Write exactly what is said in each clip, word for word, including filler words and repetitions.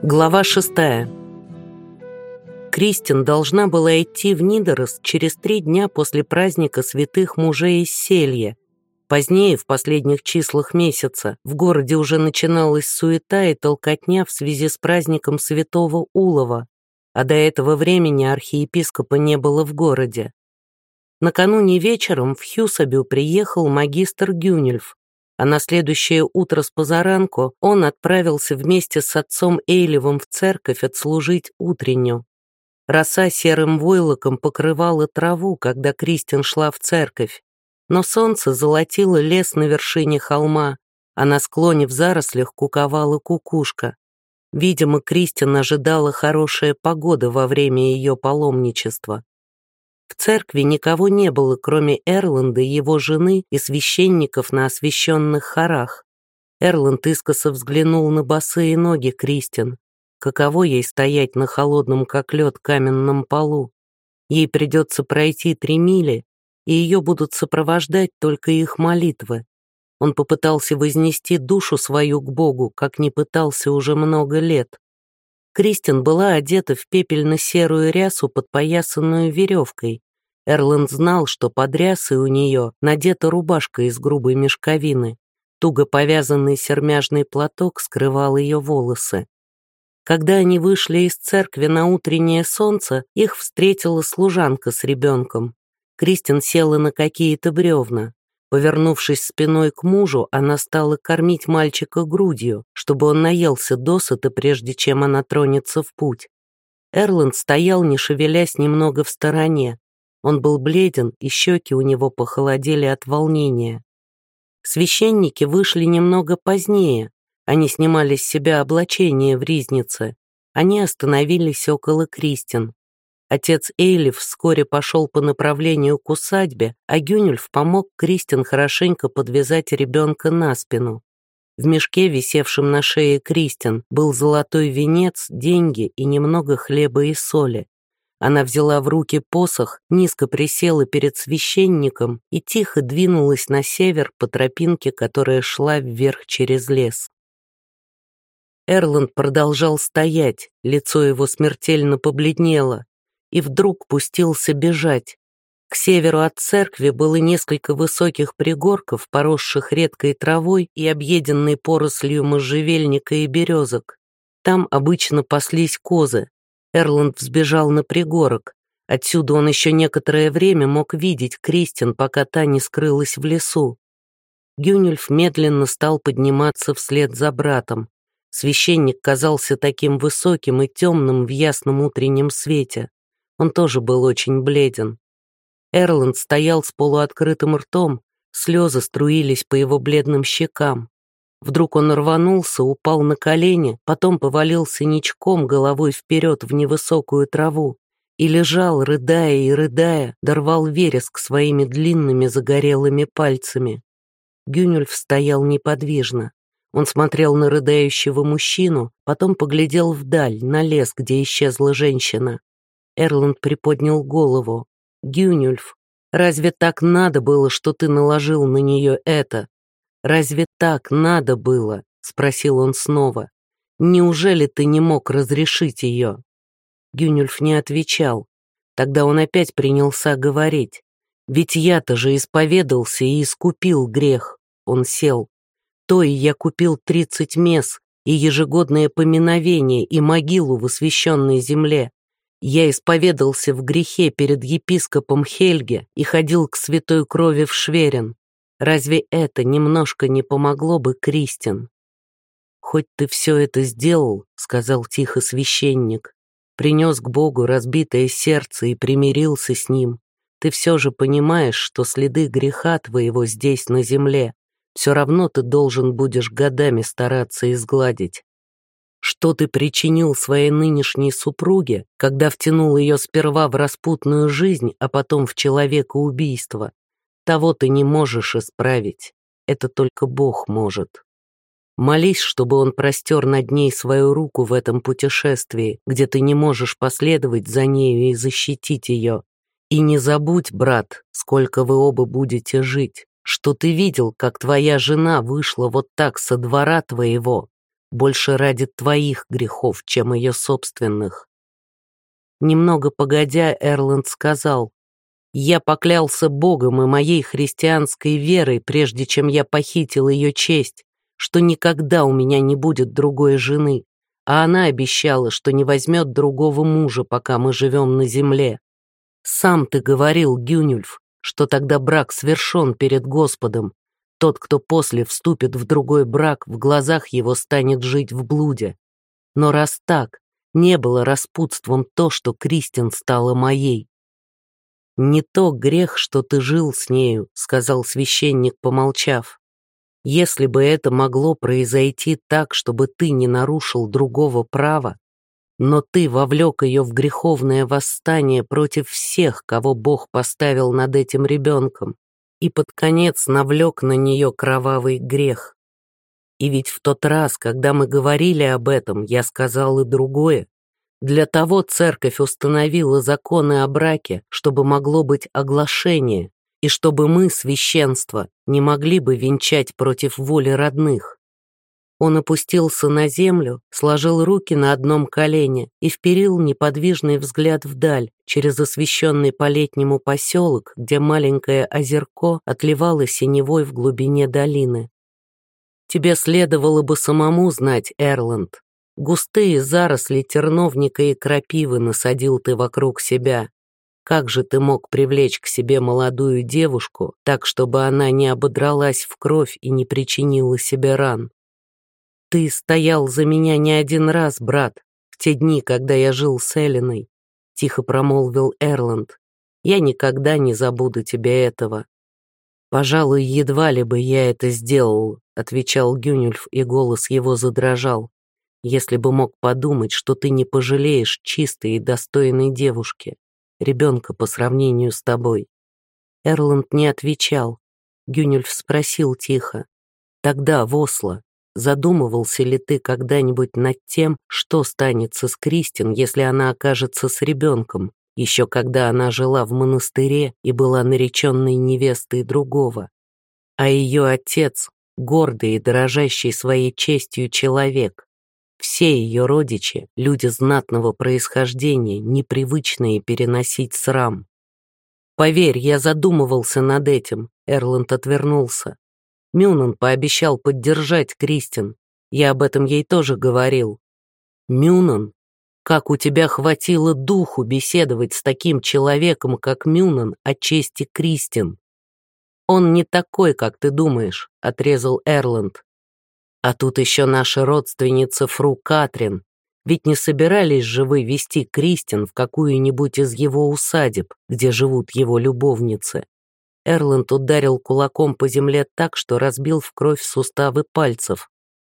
Глава шестая. Кристин должна была идти в Нидерос через три дня после праздника святых мужей из Селья. Позднее, в последних числах месяца, в городе уже начиналась суета и толкотня в связи с праздником святого Улова, а до этого времени архиепископа не было в городе. Накануне вечером в Хьюсабю приехал магистр Гюнельф, а на следующее утро с позаранку он отправился вместе с отцом Эйлевом в церковь отслужить утренню. Роса серым войлоком покрывала траву, когда Кристин шла в церковь, но солнце золотило лес на вершине холма, а на склоне в зарослях куковала кукушка. Видимо, Кристин ожидала хорошая погода во время ее паломничества. В церкви никого не было, кроме Эрланда, его жены и священников на освященных хорах. Эрланд искоса взглянул на босые ноги Кристин. Каково ей стоять на холодном, как лед, каменном полу? Ей придется пройти три мили, и ее будут сопровождать только их молитвы. Он попытался вознести душу свою к Богу, как не пытался уже много лет. Кристин была одета в пепельно-серую рясу, подпоясанную веревкой. Эрланд знал, что под рясой у нее надета рубашка из грубой мешковины. Туго повязанный сермяжный платок скрывал ее волосы. Когда они вышли из церкви на утреннее солнце, их встретила служанка с ребенком. Кристин села на какие-то бревна. Повернувшись спиной к мужу, она стала кормить мальчика грудью, чтобы он наелся досыта, прежде чем она тронется в путь. Эрланд стоял, не шевелясь, немного в стороне. Он был бледен, и щеки у него похолодели от волнения. Священники вышли немного позднее. Они снимали с себя облачение в ризнице. Они остановились около Кристин. Отец Эйлев вскоре пошел по направлению к усадьбе, а Гюнельф помог Кристин хорошенько подвязать ребенка на спину. В мешке, висевшем на шее Кристин, был золотой венец, деньги и немного хлеба и соли. Она взяла в руки посох, низко присела перед священником и тихо двинулась на север по тропинке, которая шла вверх через лес. Эрланд продолжал стоять, лицо его смертельно побледнело, и вдруг пустился бежать. К северу от церкви было несколько высоких пригорков, поросших редкой травой и объеденной порослью можжевельника и березок. Там обычно паслись козы. Эрланд взбежал на пригорок. Отсюда он еще некоторое время мог видеть Кристин, пока та не скрылась в лесу. Гюнельф медленно стал подниматься вслед за братом. Священник казался таким высоким и темным в ясном утреннем свете. Он тоже был очень бледен. Эрланд стоял с полуоткрытым ртом, слезы струились по его бледным щекам. Вдруг он рванулся, упал на колени, потом повалился ничком головой вперед в невысокую траву и лежал, рыдая и рыдая, дорвал вереск своими длинными загорелыми пальцами. Гюнельф стоял неподвижно. Он смотрел на рыдающего мужчину, потом поглядел вдаль, на лес, где исчезла женщина. Эрланд приподнял голову. «Гюнельф, разве так надо было, что ты наложил на нее это? Разве так надо было?» — спросил он снова. «Неужели ты не мог разрешить ее?» Гюнельф не отвечал. Тогда он опять принялся говорить. «Ведь я-то же исповедался и искупил грех». Он сел. «То и я купил тридцать мес, и ежегодное поминовение, и могилу в освященной земле. Я исповедался в грехе перед епископом Хельге и ходил к святой крови в Шверен. Разве это немножко не помогло бы Кристин?» «Хоть ты все это сделал, — сказал тихо священник, — принес к Богу разбитое сердце и примирился с ним, ты все же понимаешь, что следы греха твоего здесь на земле все равно ты должен будешь годами стараться изгладить. Что ты причинил своей нынешней супруге, когда втянул ее сперва в распутную жизнь, а потом в человекоубийство? Того ты не можешь исправить. Это только Бог может. Молись, чтобы Он простер над ней свою руку в этом путешествии, где ты не можешь последовать за нею и защитить ее. И не забудь, брат, сколько вы оба будете жить, что ты видел, как твоя жена вышла вот так со двора твоего. больше ради твоих грехов, чем ее собственных». Немного погодя, Эрланд сказал: «Я поклялся Богом и моей христианской верой, прежде чем я похитил ее честь, что никогда у меня не будет другой жены, а она обещала, что не возьмет другого мужа, пока мы живем на земле. Сам ты говорил, Гюнюльф, что тогда брак свершен перед Господом. Тот, кто после вступит в другой брак, в глазах его станет жить в блуде. Но раз так, не было распутством то, что Кристин стала моей». «Не то грех, что ты жил с нею», — сказал священник, помолчав. «Если бы это могло произойти так, чтобы ты не нарушил другого права, но ты вовлек ее в греховное восстание против всех, кого Бог поставил над этим ребенком, и под конец навлек на нее кровавый грех. И ведь в тот раз, когда мы говорили об этом, я сказал и другое. Для того церковь установила законы о браке, чтобы могло быть оглашение, и чтобы мы, священство, не могли бы венчать против воли родных». Он опустился на землю, сложил руки на одном колене и вперил неподвижный взгляд вдаль, через освещенный по-летнему поселок, где маленькое озерко отливало синевой в глубине долины. «Тебе следовало бы самому знать, Эрланд. Густые заросли терновника и крапивы насадил ты вокруг себя. Как же ты мог привлечь к себе молодую девушку, так, чтобы она не ободралась в кровь и не причинила себе ран? Ты стоял за меня не один раз, брат, в те дни, когда я жил с Элиной», — тихо промолвил Эрланд. «Я никогда не забуду тебе этого». «Пожалуй, едва ли бы я это сделал», — отвечал Гюнюльф, и голос его задрожал, «если бы мог подумать, что ты не пожалеешь чистой и достойной девушки, ребенка по сравнению с тобой». Эрланд не отвечал. Гюнюльф спросил тихо: «Тогда, в Осло, задумывался ли ты когда-нибудь над тем, что станется с Кристин, если она окажется с ребенком, еще когда она жила в монастыре и была нареченной невестой другого? А ее отец — гордый и дорожащий своей честью человек. Все ее родичи — люди знатного происхождения, непривычные переносить срам». «Поверь, я задумывался над этим», — Эрланд отвернулся. «Мюнан пообещал поддержать Кристин. Я об этом ей тоже говорил». «Мюнан? Как у тебя хватило духу беседовать с таким человеком, как Мюнан, о чести Кристин?» «Он не такой, как ты думаешь», — отрезал Эрланд. «А тут еще наша родственница Фру Катрин. Ведь не собирались же вы вести Кристин в какую-нибудь из его усадеб, где живут его любовницы?» Эрланд ударил кулаком по земле так, что разбил в кровь суставы пальцев.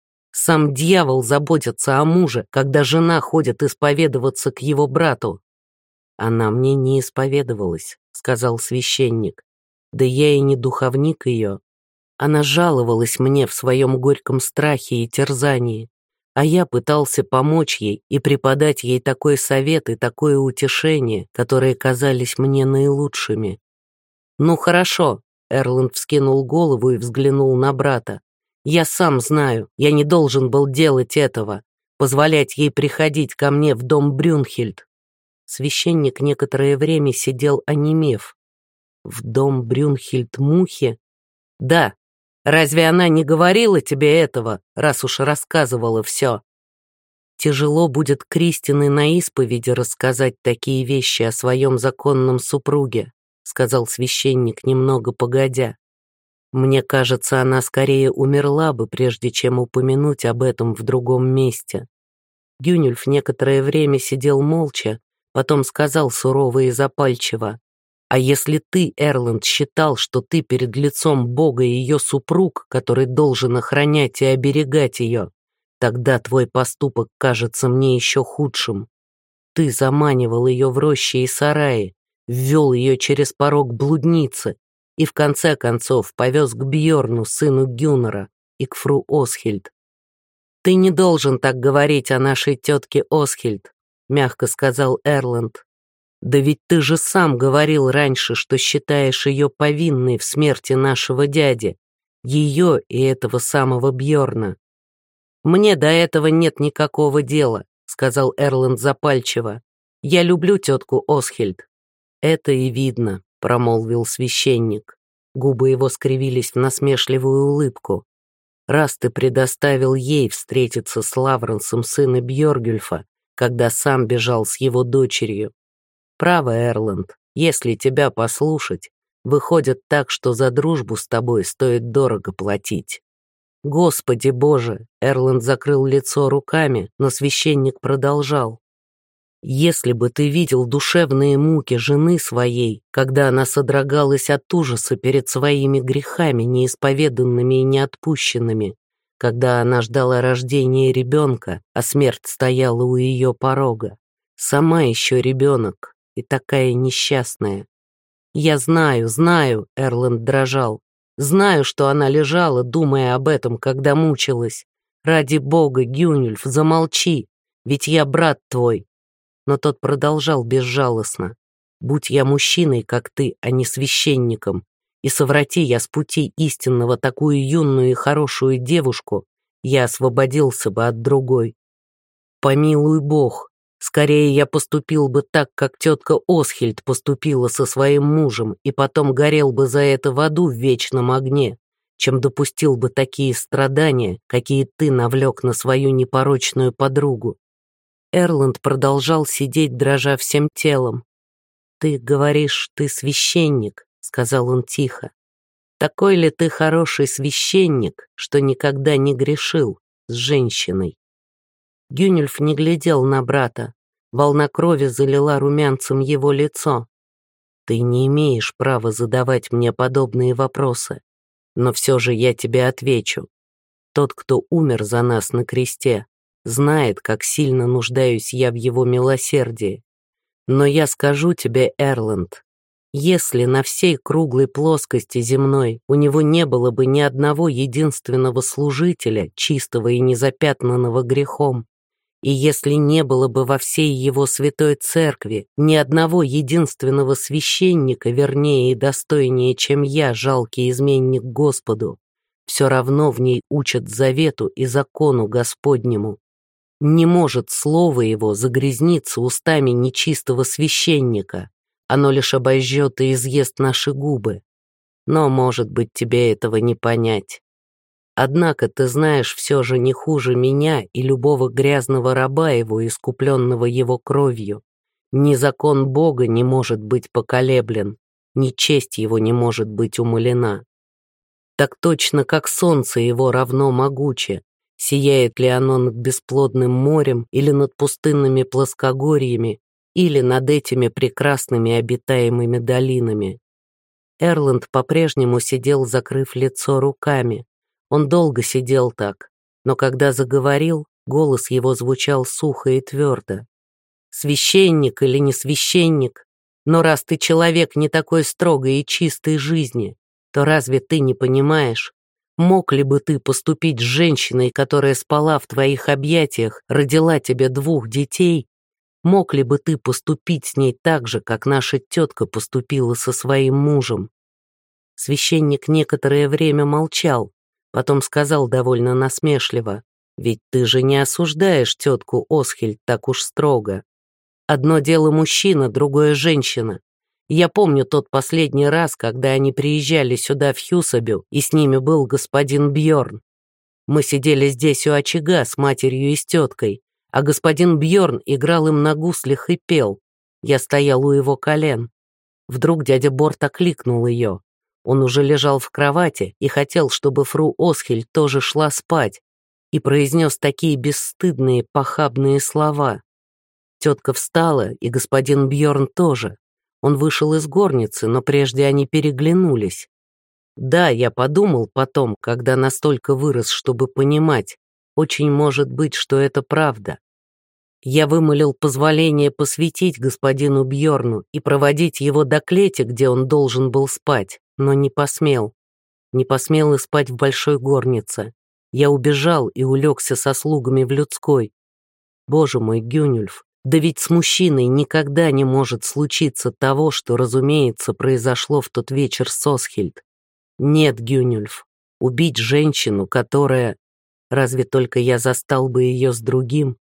«Сам дьявол заботится о муже, когда жена ходит исповедоваться к его брату». «Она мне не исповедовалась», — сказал священник. «Да я и не духовник ее. Она жаловалась мне в своем горьком страхе и терзании, а я пытался помочь ей и преподать ей такой совет и такое утешение, которые казались мне наилучшими». «Ну хорошо», — Эрланд вскинул голову и взглянул на брата. «Я сам знаю, я не должен был делать этого, позволять ей приходить ко мне в дом Брюнхильд». Священник некоторое время сидел онемев. «В дом Брюнхильд Мухи?» «Да. Разве она не говорила тебе этого, раз уж рассказывала все?» «Тяжело будет Кристин и на исповеди рассказать такие вещи о своем законном супруге», — сказал священник немного погодя. «Мне кажется, она скорее умерла бы, прежде чем упомянуть об этом в другом месте». Гюнюльф некоторое время сидел молча, потом сказал сурово и запальчиво: «А если ты, Эрланд, считал, что ты перед лицом Бога и ее супруг, который должен охранять и оберегать ее, тогда твой поступок кажется мне еще худшим. Ты заманивал ее в рощи и сараи, ввел ее через порог блудницы и в конце концов повез к Бьорну, сыну Гюннера, и к фру Осхильд. «Ты не должен так говорить о нашей тетке Осхильд», — мягко сказал Эрланд. «Да ведь ты же сам говорил раньше, что считаешь ее повинной в смерти нашего дяди, ее и этого самого Бьорна». «Мне до этого нет никакого дела», — сказал Эрланд запальчиво. «Я люблю тетку Осхильд». «Это и видно», — промолвил священник. Губы его скривились в насмешливую улыбку. «Раз ты предоставил ей встретиться с Лавренсом, сына Бьоргюльфа, когда сам бежал с его дочерью. Право, Эрланд, если тебя послушать, выходит так, что за дружбу с тобой стоит дорого платить». «Господи Боже!» — Эрланд закрыл лицо руками, но священник продолжал. «Если бы ты видел душевные муки жены своей, когда она содрогалась от ужаса перед своими грехами, неисповеданными и неотпущенными, когда она ждала рождения ребенка, а смерть стояла у ее порога, сама еще ребенок и такая несчастная. Я знаю, знаю», — Эрланд дрожал, «знаю, что она лежала, думая об этом, когда мучилась. Ради бога, Гюнюльф, замолчи, ведь я брат твой». Но тот продолжал безжалостно. «Будь я мужчиной, как ты, а не священником, и соврати я с пути истинного такую юную и хорошую девушку, я освободился бы от другой. Помилуй Бог, скорее я поступил бы так, как тетка Осхильд поступила со своим мужем, и потом горел бы за это в аду в вечном огне, чем допустил бы такие страдания, какие ты навлек на свою непорочную подругу». Эрланд продолжал сидеть, дрожа всем телом. «Ты говоришь, ты священник», — сказал он тихо. «Такой ли ты хороший священник, что никогда не грешил с женщиной?» Гюнюльф не глядел на брата. Волна крови залила румянцем его лицо. «Ты не имеешь права задавать мне подобные вопросы, но все же я тебе отвечу. Тот, кто умер за нас на кресте, знает, как сильно нуждаюсь я в его милосердии. Но я скажу тебе, Эрланд, если на всей круглой плоскости земной у него не было бы ни одного единственного служителя, чистого и незапятнанного грехом, и если не было бы во всей его святой церкви ни одного единственного священника, вернее и достойнее, чем я, жалкий изменник Господу, все равно в ней учат завету и закону Господнему. Не может слово его загрязниться устами нечистого священника, оно лишь обожжет и изъест наши губы. Но, может быть, тебе этого не понять. Однако ты знаешь все же не хуже меня и любого грязного раба его, искупленного его кровью. Ни закон Бога не может быть поколеблен, ни честь его не может быть умалена. Так точно, как солнце его равно могуче, сияет ли оно над бесплодным морем или над пустынными плоскогорьями, или над этими прекрасными обитаемыми долинами. Эрланд по-прежнему сидел, закрыв лицо руками. Он долго сидел так, но когда заговорил, голос его звучал сухо и твердо. «Священник или не священник, но раз ты человек не такой строгой и чистой жизни, то разве ты не понимаешь, мог ли бы ты поступить с женщиной, которая спала в твоих объятиях, родила тебе двух детей? Мог ли бы ты поступить с ней так же, как наша тетка поступила со своим мужем?» Священник некоторое время молчал, потом сказал довольно насмешливо: «Ведь ты же не осуждаешь тетку Осхильд так уж строго. Одно дело мужчина, другое женщина. Я помню тот последний раз, когда они приезжали сюда в Хьюсабю, и с ними был господин Бьорн. Мы сидели здесь у очага с матерью и с теткой, а господин Бьорн играл им на гуслях и пел. Я стоял у его колен. Вдруг дядя Борт окликнул ее. Он уже лежал в кровати и хотел, чтобы фру Осхильд тоже шла спать, и произнес такие бесстыдные, похабные слова. Тетка встала, и господин Бьорн тоже. Он вышел из горницы, но прежде они переглянулись. Да, я подумал потом, когда настолько вырос, чтобы понимать, очень может быть, что это правда. Я вымолил позволение посвятить господину Бьорну и проводить его до клети, где он должен был спать, но не посмел. Не посмел и спать в большой горнице. Я убежал и улегся со слугами в людской. Боже мой, Гюнюльф, да ведь с мужчиной никогда не может случиться того, что, разумеется, произошло в тот вечер с Осхильд. Нет, Гюнюльф, убить женщину, которая... Разве только я застал бы ее с другим.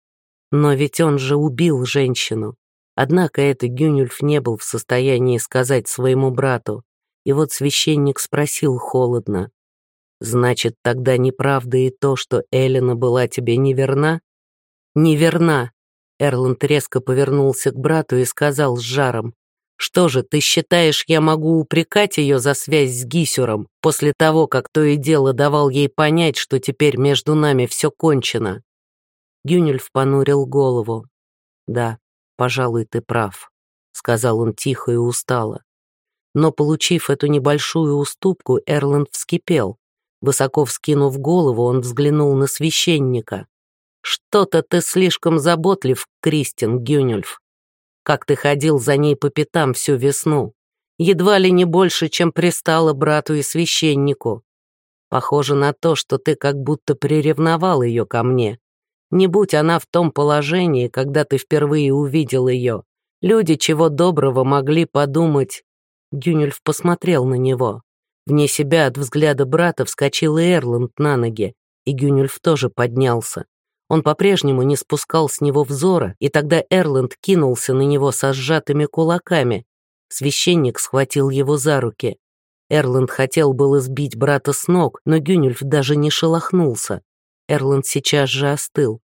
Но ведь он же убил женщину. Однако это Гюнюльф не был в состоянии сказать своему брату. И вот священник спросил холодно: «Значит, тогда неправда и то, что Эллина была тебе неверна?» «Неверна!» Эрланд резко повернулся к брату и сказал с жаром: «Что же, ты считаешь, я могу упрекать ее за связь с Гисюром, после того, как то и дело давал ей понять, что теперь между нами все кончено?» Гюнюльф понурил голову. «Да, пожалуй, ты прав», — сказал он тихо и устало. Но, получив эту небольшую уступку, Эрланд вскипел. Высоко вскинув голову, он взглянул на священника. «Что-то ты слишком заботлив, Кристин, Гюнюльф. Как ты ходил за ней по пятам всю весну. Едва ли не больше, чем пристало брату и священнику. Похоже на то, что ты как будто приревновал ее ко мне. Не будь она в том положении, когда ты впервые увидел ее, люди чего доброго могли подумать...» Гюнюльф посмотрел на него. Вне себя от взгляда брата вскочил и Эрланд на ноги, и Гюнюльф тоже поднялся. Он по-прежнему не спускал с него взора, и тогда Эрланд кинулся на него со сжатыми кулаками. Священник схватил его за руки. Эрланд хотел было сбить брата с ног, но Гюнюльф даже не шелохнулся. Эрланд сейчас же остыл.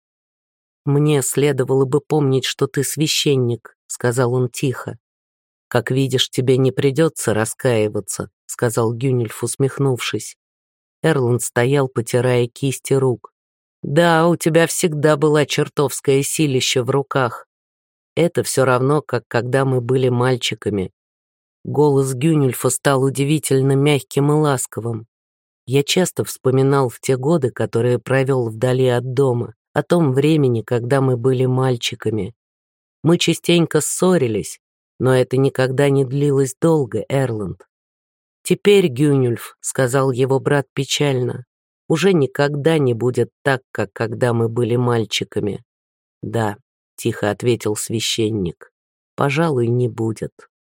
«Мне следовало бы помнить, что ты священник», — сказал он тихо. «Как видишь, тебе не придется раскаиваться», — сказал Гюнюльф, усмехнувшись. Эрланд стоял, потирая кисти рук. «Да, у тебя всегда была чертовское силище в руках. Это все равно, как когда мы были мальчиками». Голос Гюнюльфа стал удивительно мягким и ласковым. Я часто вспоминал в те годы, которые провел вдали от дома, о том времени, когда мы были мальчиками. Мы частенько ссорились, но это никогда не длилось долго, Эрланд. «Теперь, Гюнюльф», — сказал его брат печально, «уже никогда не будет так, как когда мы были мальчиками». «Да», — тихо ответил священник, — «пожалуй, не будет».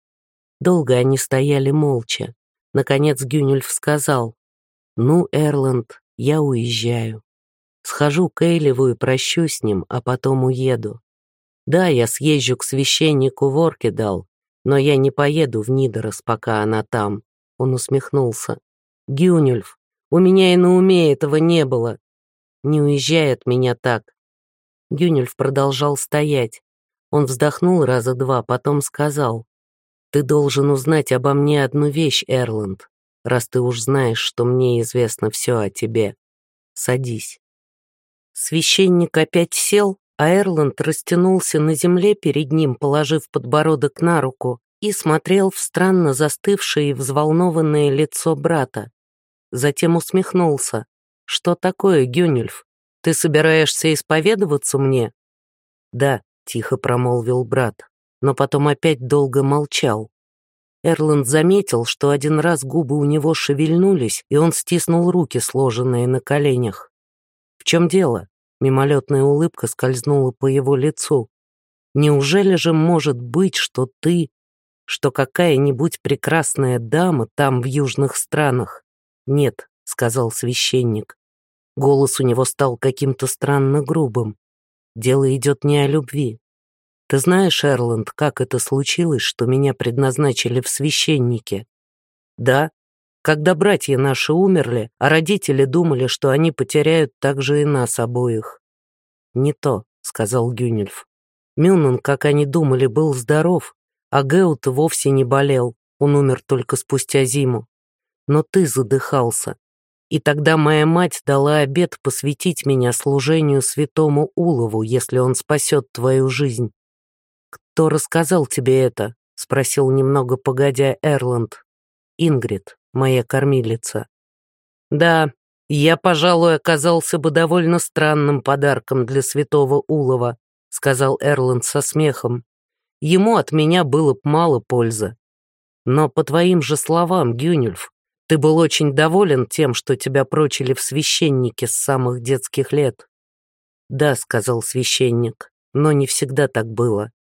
Долго они стояли молча. Наконец Гюнюльф сказал: «Ну, Эрланд, я уезжаю. Схожу к Эйлеву и прощусь с ним, а потом уеду. Да, я съезжу к священнику в Оркидал, но я не поеду в Нидерос, пока она там». Он усмехнулся. «Гюнюльф, у меня и на уме этого не было. Не уезжай от меня так». Гюнюльф продолжал стоять. Он вздохнул раза два, потом сказал: «Ты должен узнать обо мне одну вещь, Эрланд, раз ты уж знаешь, что мне известно все о тебе. Садись». Священник опять сел, а Эрланд растянулся на земле перед ним, положив подбородок на руку, и смотрел в странно застывшее и взволнованное лицо брата. Затем усмехнулся. «Что такое, Гюнюльф? Ты собираешься исповедоваться мне?» «Да», — тихо промолвил брат, но потом опять долго молчал. Эрланд заметил, что один раз губы у него шевельнулись, и он стиснул руки, сложенные на коленях. «В чем дело?» — мимолетная улыбка скользнула по его лицу. «Неужели же может быть, что ты, что какая-нибудь прекрасная дама там, в южных странах?» «Нет», — сказал священник. Голос у него стал каким-то странно грубым. «Дело идет не о любви. Ты знаешь, Эрланд, как это случилось, что меня предназначили в священнике?» «Да. Когда братья наши умерли, а родители думали, что они потеряют также и нас обоих». «Не то», — сказал Гюнюльф. «Мюннен, как они думали, был здоров, а Геут вовсе не болел, он умер только спустя зиму. Но ты задыхался, и тогда моя мать дала обет посвятить меня служению святому Улову, если он спасет твою жизнь». «Кто рассказал тебе это?» — спросил немного погодя Эрланд. «Ингрид, моя кормилица». «Да, я, пожалуй, оказался бы довольно странным подарком для святого Улова», — сказал Эрланд со смехом. «Ему от меня было б мало пользы. Но по твоим же словам, Гюнюльф, ты был очень доволен тем, что тебя прочили в священнике с самых детских лет». «Да», — сказал священник, — «но не всегда так было.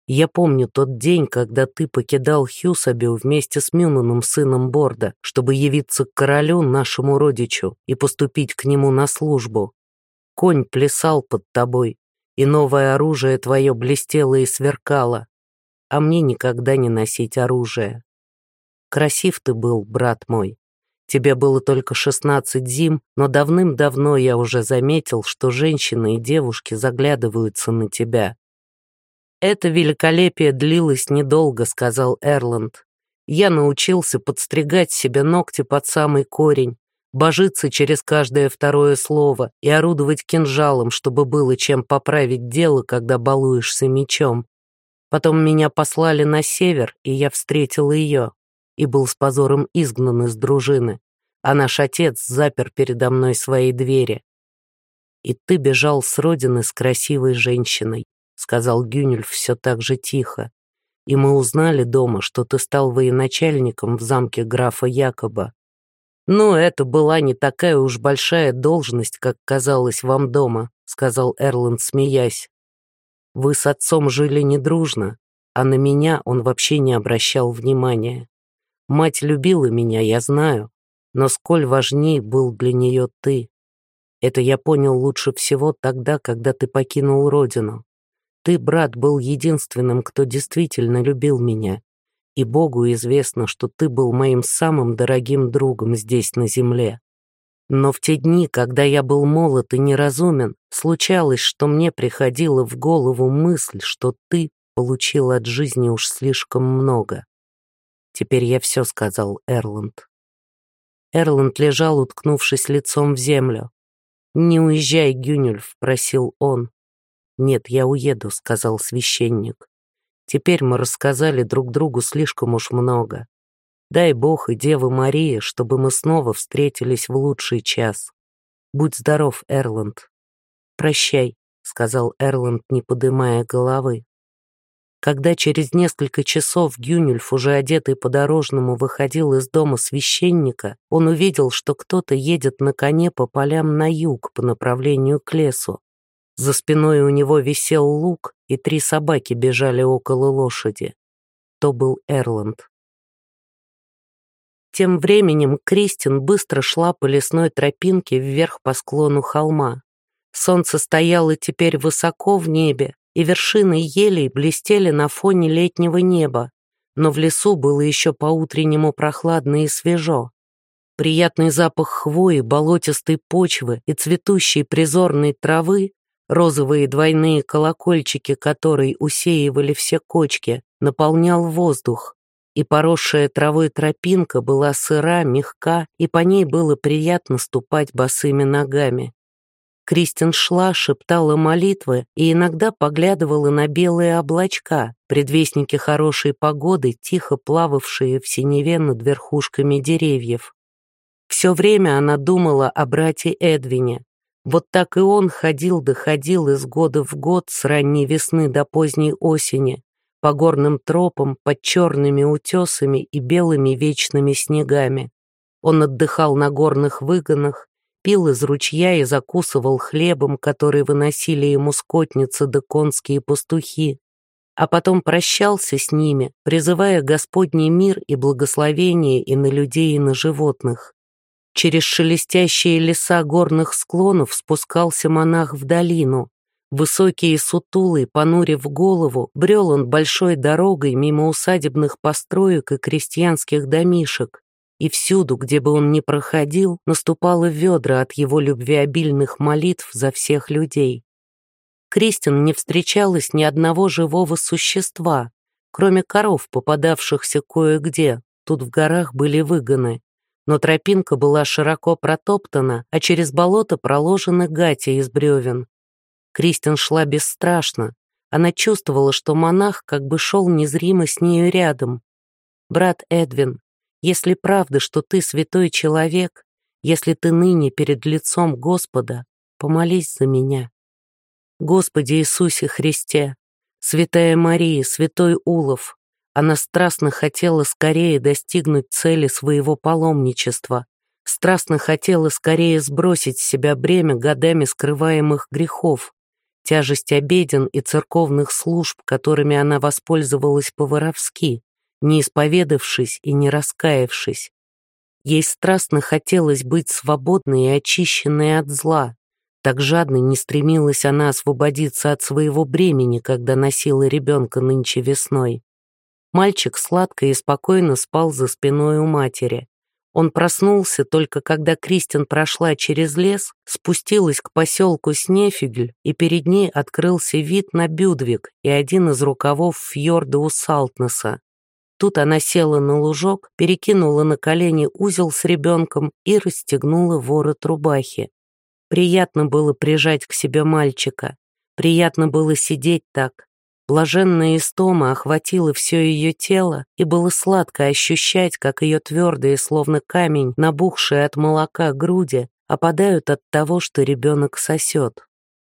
Я помню тот день, когда ты покидал Хьюсабю вместе с Мюнаном, сыном Борда, чтобы явиться к королю, нашему родичу, и поступить к нему на службу. Конь плясал под тобой, и новое оружие твое блестело и сверкало, а мне никогда не носить оружие. Красив ты был, брат мой. Тебе было только шестнадцать зим, но давным-давно я уже заметил, что женщины и девушки заглядываются на тебя. «Это великолепие длилось недолго», — сказал Эрланд. «Я научился подстригать себе ногти под самый корень, божиться через каждое второе слово и орудовать кинжалом, чтобы было чем поправить дело, когда балуешься мечом. Потом меня послали на север, и я встретил ее, и был с позором изгнан из дружины, а наш отец запер передо мной свои двери. И ты бежал с родины с красивой женщиной», — сказал Гюнюльф все так же тихо. «И мы узнали дома, что ты стал военачальником в замке графа Якоба. Но это была не такая уж большая должность, как казалось вам дома», — сказал Эрланд, смеясь. «Вы с отцом жили недружно, а на меня он вообще не обращал внимания. Мать любила меня, я знаю, но сколь важней был для нее ты. Это я понял лучше всего тогда, когда ты покинул родину. Ты, брат, был единственным, кто действительно любил меня, и Богу известно, что ты был моим самым дорогим другом здесь, на земле. Но в те дни, когда я был молод и неразумен, случалось, что мне приходила в голову мысль, что ты получил от жизни уж слишком много. Теперь я все сказал, Эрланд». Эрланд лежал, уткнувшись лицом в землю. «Не уезжай, Гюнюльф», — просил он. «Нет, я уеду», — сказал священник. «Теперь мы рассказали друг другу слишком уж много. Дай Бог и Дева Мария, чтобы мы снова встретились в лучший час. Будь здоров, Эрланд». «Прощай», — сказал Эрланд, не подымая головы. Когда через несколько часов Гюнюльф, уже одетый по-дорожному, выходил из дома священника, он увидел, что кто-то едет на коне по полям на юг по направлению к лесу. За спиной у него висел лук, и три собаки бежали около лошади. То был Эрланд. Тем временем Кристин быстро шла по лесной тропинке вверх по склону холма. Солнце стояло теперь высоко в небе, и вершины елей блестели на фоне летнего неба, но в лесу было еще по-утреннему прохладно и свежо. Приятный запах хвои, болотистой почвы и цветущей призорной травы, розовые двойные колокольчики которой усеивали все кочки, наполнял воздух, и поросшая травой тропинка была сыра, мягка, и по ней было приятно ступать босыми ногами. Кристин шла, шептала молитвы и иногда поглядывала на белые облачка, предвестники хорошей погоды, тихо плававшие в синеве над верхушками деревьев. Все время она думала о брате Эдвине. Вот так и он ходил да ходил из года в год с ранней весны до поздней осени, по горным тропам, под черными утесами и белыми вечными снегами. Он отдыхал на горных выгонах, пил из ручья и закусывал хлебом, который выносили ему скотницы да конские пастухи, а потом прощался с ними, призывая Господний мир и благословение и на людей, и на животных. Через шелестящие леса горных склонов спускался монах в долину. Высокий и сутулый, понурив голову, брел он большой дорогой мимо усадебных построек и крестьянских домишек, и всюду, где бы он ни проходил, наступало ведра от его любвеобильных молитв за всех людей. Кристин не встречалось ни одного живого существа, кроме коров, попадавшихся кое-где, тут в горах были выгоны, но тропинка была широко протоптана, а через болото проложены гати из бревен. Кристин шла бесстрашно, она чувствовала, что монах как бы шел незримо с нею рядом. «Брат Эдвин, если правда, что ты святой человек, если ты ныне перед лицом Господа, помолись за меня. Господи Иисусе Христе, святая Мария, святой Улов, она страстно хотела скорее достигнуть цели своего паломничества, страстно хотела скорее сбросить с себя бремя годами скрываемых грехов, тяжесть обеден и церковных служб, которыми она воспользовалась по-воровски, не исповедавшись и не раскаявшись. Ей страстно хотелось быть свободной и очищенной от зла. Так жадно не стремилась она освободиться от своего бремени, когда носила ребенка нынче весной. Мальчик сладко и спокойно спал за спиной у матери. Он проснулся только когда Кристин прошла через лес, спустилась к поселку Снефигль, и перед ней открылся вид на Бюдвик и один из рукавов фьорда у Салтнеса. Тут она села на лужок, перекинула на колени узел с ребенком и расстегнула ворот рубахи. Приятно было прижать к себе мальчика, приятно было сидеть так. Блаженная истома охватила все ее тело, и было сладко ощущать, как ее твердые, словно камень, набухшие от молока груди, опадают от того, что ребенок сосет.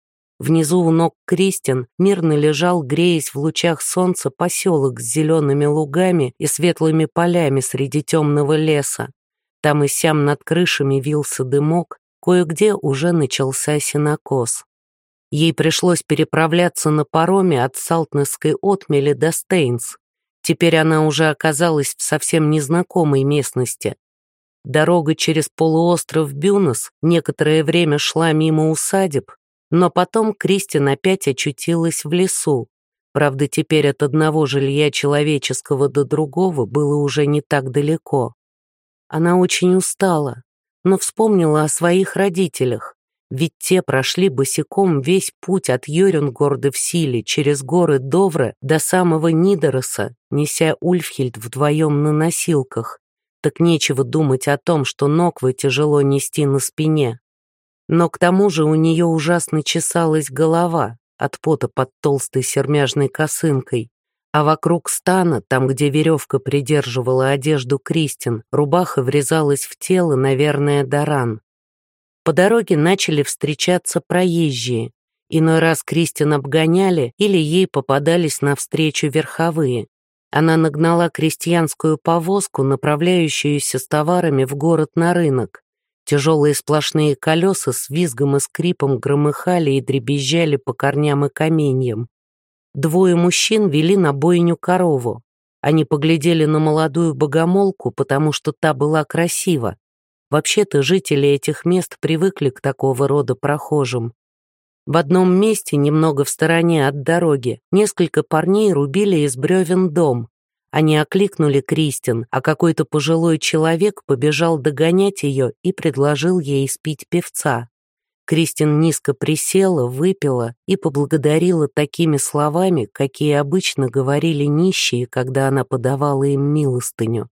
Внизу у ног Кристин мирно лежал, греясь в лучах солнца, поселок с зелеными лугами и светлыми полями среди темного леса. Там и сям над крышами вился дымок, кое-где уже начался сенокос. Ей пришлось переправляться на пароме от Салтнесской отмели до Стейнс. Теперь она уже оказалась в совсем незнакомой местности. Дорога через полуостров Бюнос некоторое время шла мимо усадеб, но потом Кристин опять очутилась в лесу. Правда, теперь от одного жилья человеческого до другого было уже не так далеко. Она очень устала, но вспомнила о своих родителях, ведь те прошли босиком весь путь от Йорюнгорда в Силе через горы Довре до самого Нидероса, неся Ульфхильд вдвоем на носилках. Так нечего думать о том, что Ноквы тяжело нести на спине. Но к тому же у нее ужасно чесалась голова от пота под толстой сермяжной косынкой, а вокруг стана, там, где веревка придерживала одежду Кристин, рубаха врезалась в тело, наверное, до ран. По дороге начали встречаться проезжие. Иной раз Кристин обгоняли или ей попадались навстречу верховые. Она нагнала крестьянскую повозку, направляющуюся с товарами в город на рынок. Тяжелые сплошные колеса с визгом и скрипом громыхали и дребезжали по корням и каменьям. Двое мужчин вели на бойню корову. Они поглядели на молодую богомолку, потому что та была красива. Вообще-то жители этих мест привыкли к такого рода прохожим. В одном месте, немного в стороне от дороги, несколько парней рубили из бревен дом. Они окликнули Кристин, а какой-то пожилой человек побежал догонять ее и предложил ей испить певца. Кристин низко присела, выпила и поблагодарила такими словами, какие обычно говорили нищие, когда она подавала им милостыню.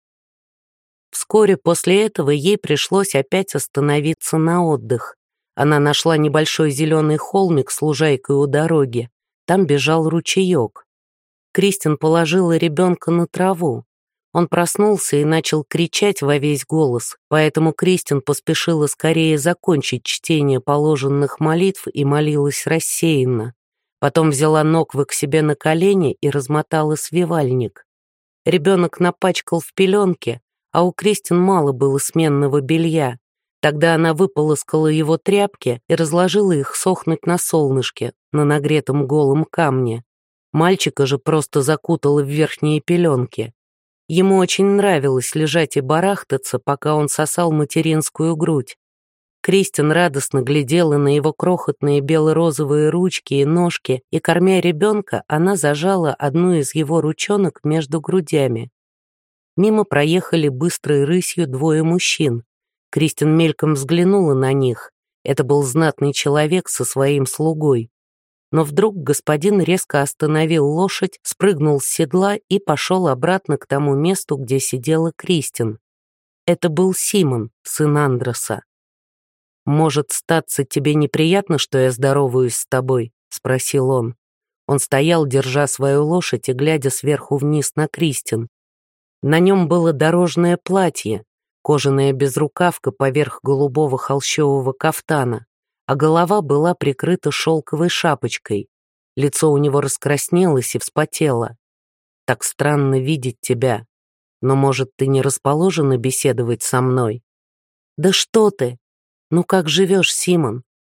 Вскоре после этого ей пришлось опять остановиться на отдых. Она нашла небольшой зеленый холмик с лужайкой у дороги. Там бежал ручеек. Кристин положила ребенка на траву. Он проснулся и начал кричать во весь голос, поэтому Кристин поспешила скорее закончить чтение положенных молитв и молилась рассеянно. Потом взяла Ноквы к себе на колени и размотала свивальник. Ребенок напачкал в пеленке, а у Кристин мало было сменного белья. Тогда она выполоскала его тряпки и разложила их сохнуть на солнышке, на нагретом голом камне. Мальчика же просто закутала в верхние пеленки. Ему очень нравилось лежать и барахтаться, пока он сосал материнскую грудь. Кристин радостно глядела на его крохотные бело-розовые ручки и ножки, и, кормя ребенка, она зажала одну из его ручонок между грудями. Мимо проехали быстрой рысью двое мужчин. Кристин мельком взглянула на них. Это был знатный человек со своим слугой. Но вдруг господин резко остановил лошадь, спрыгнул с седла и пошел обратно к тому месту, где сидела Кристин. Это был Симон, сын Андроса. «Может, статься тебе неприятно, что я здороваюсь с тобой?» — спросил он. Он стоял, держа свою лошадь и глядя сверху вниз на Кристин. На нем было дорожное платье, кожаная безрукавка поверх голубого холщового кафтана, а голова была прикрыта шелковой шапочкой. Лицо у него раскраснелось и вспотело. «Так странно видеть тебя. Но, может, ты не расположена беседовать со мной?» «Да что ты? Ну как живешь, Симон?»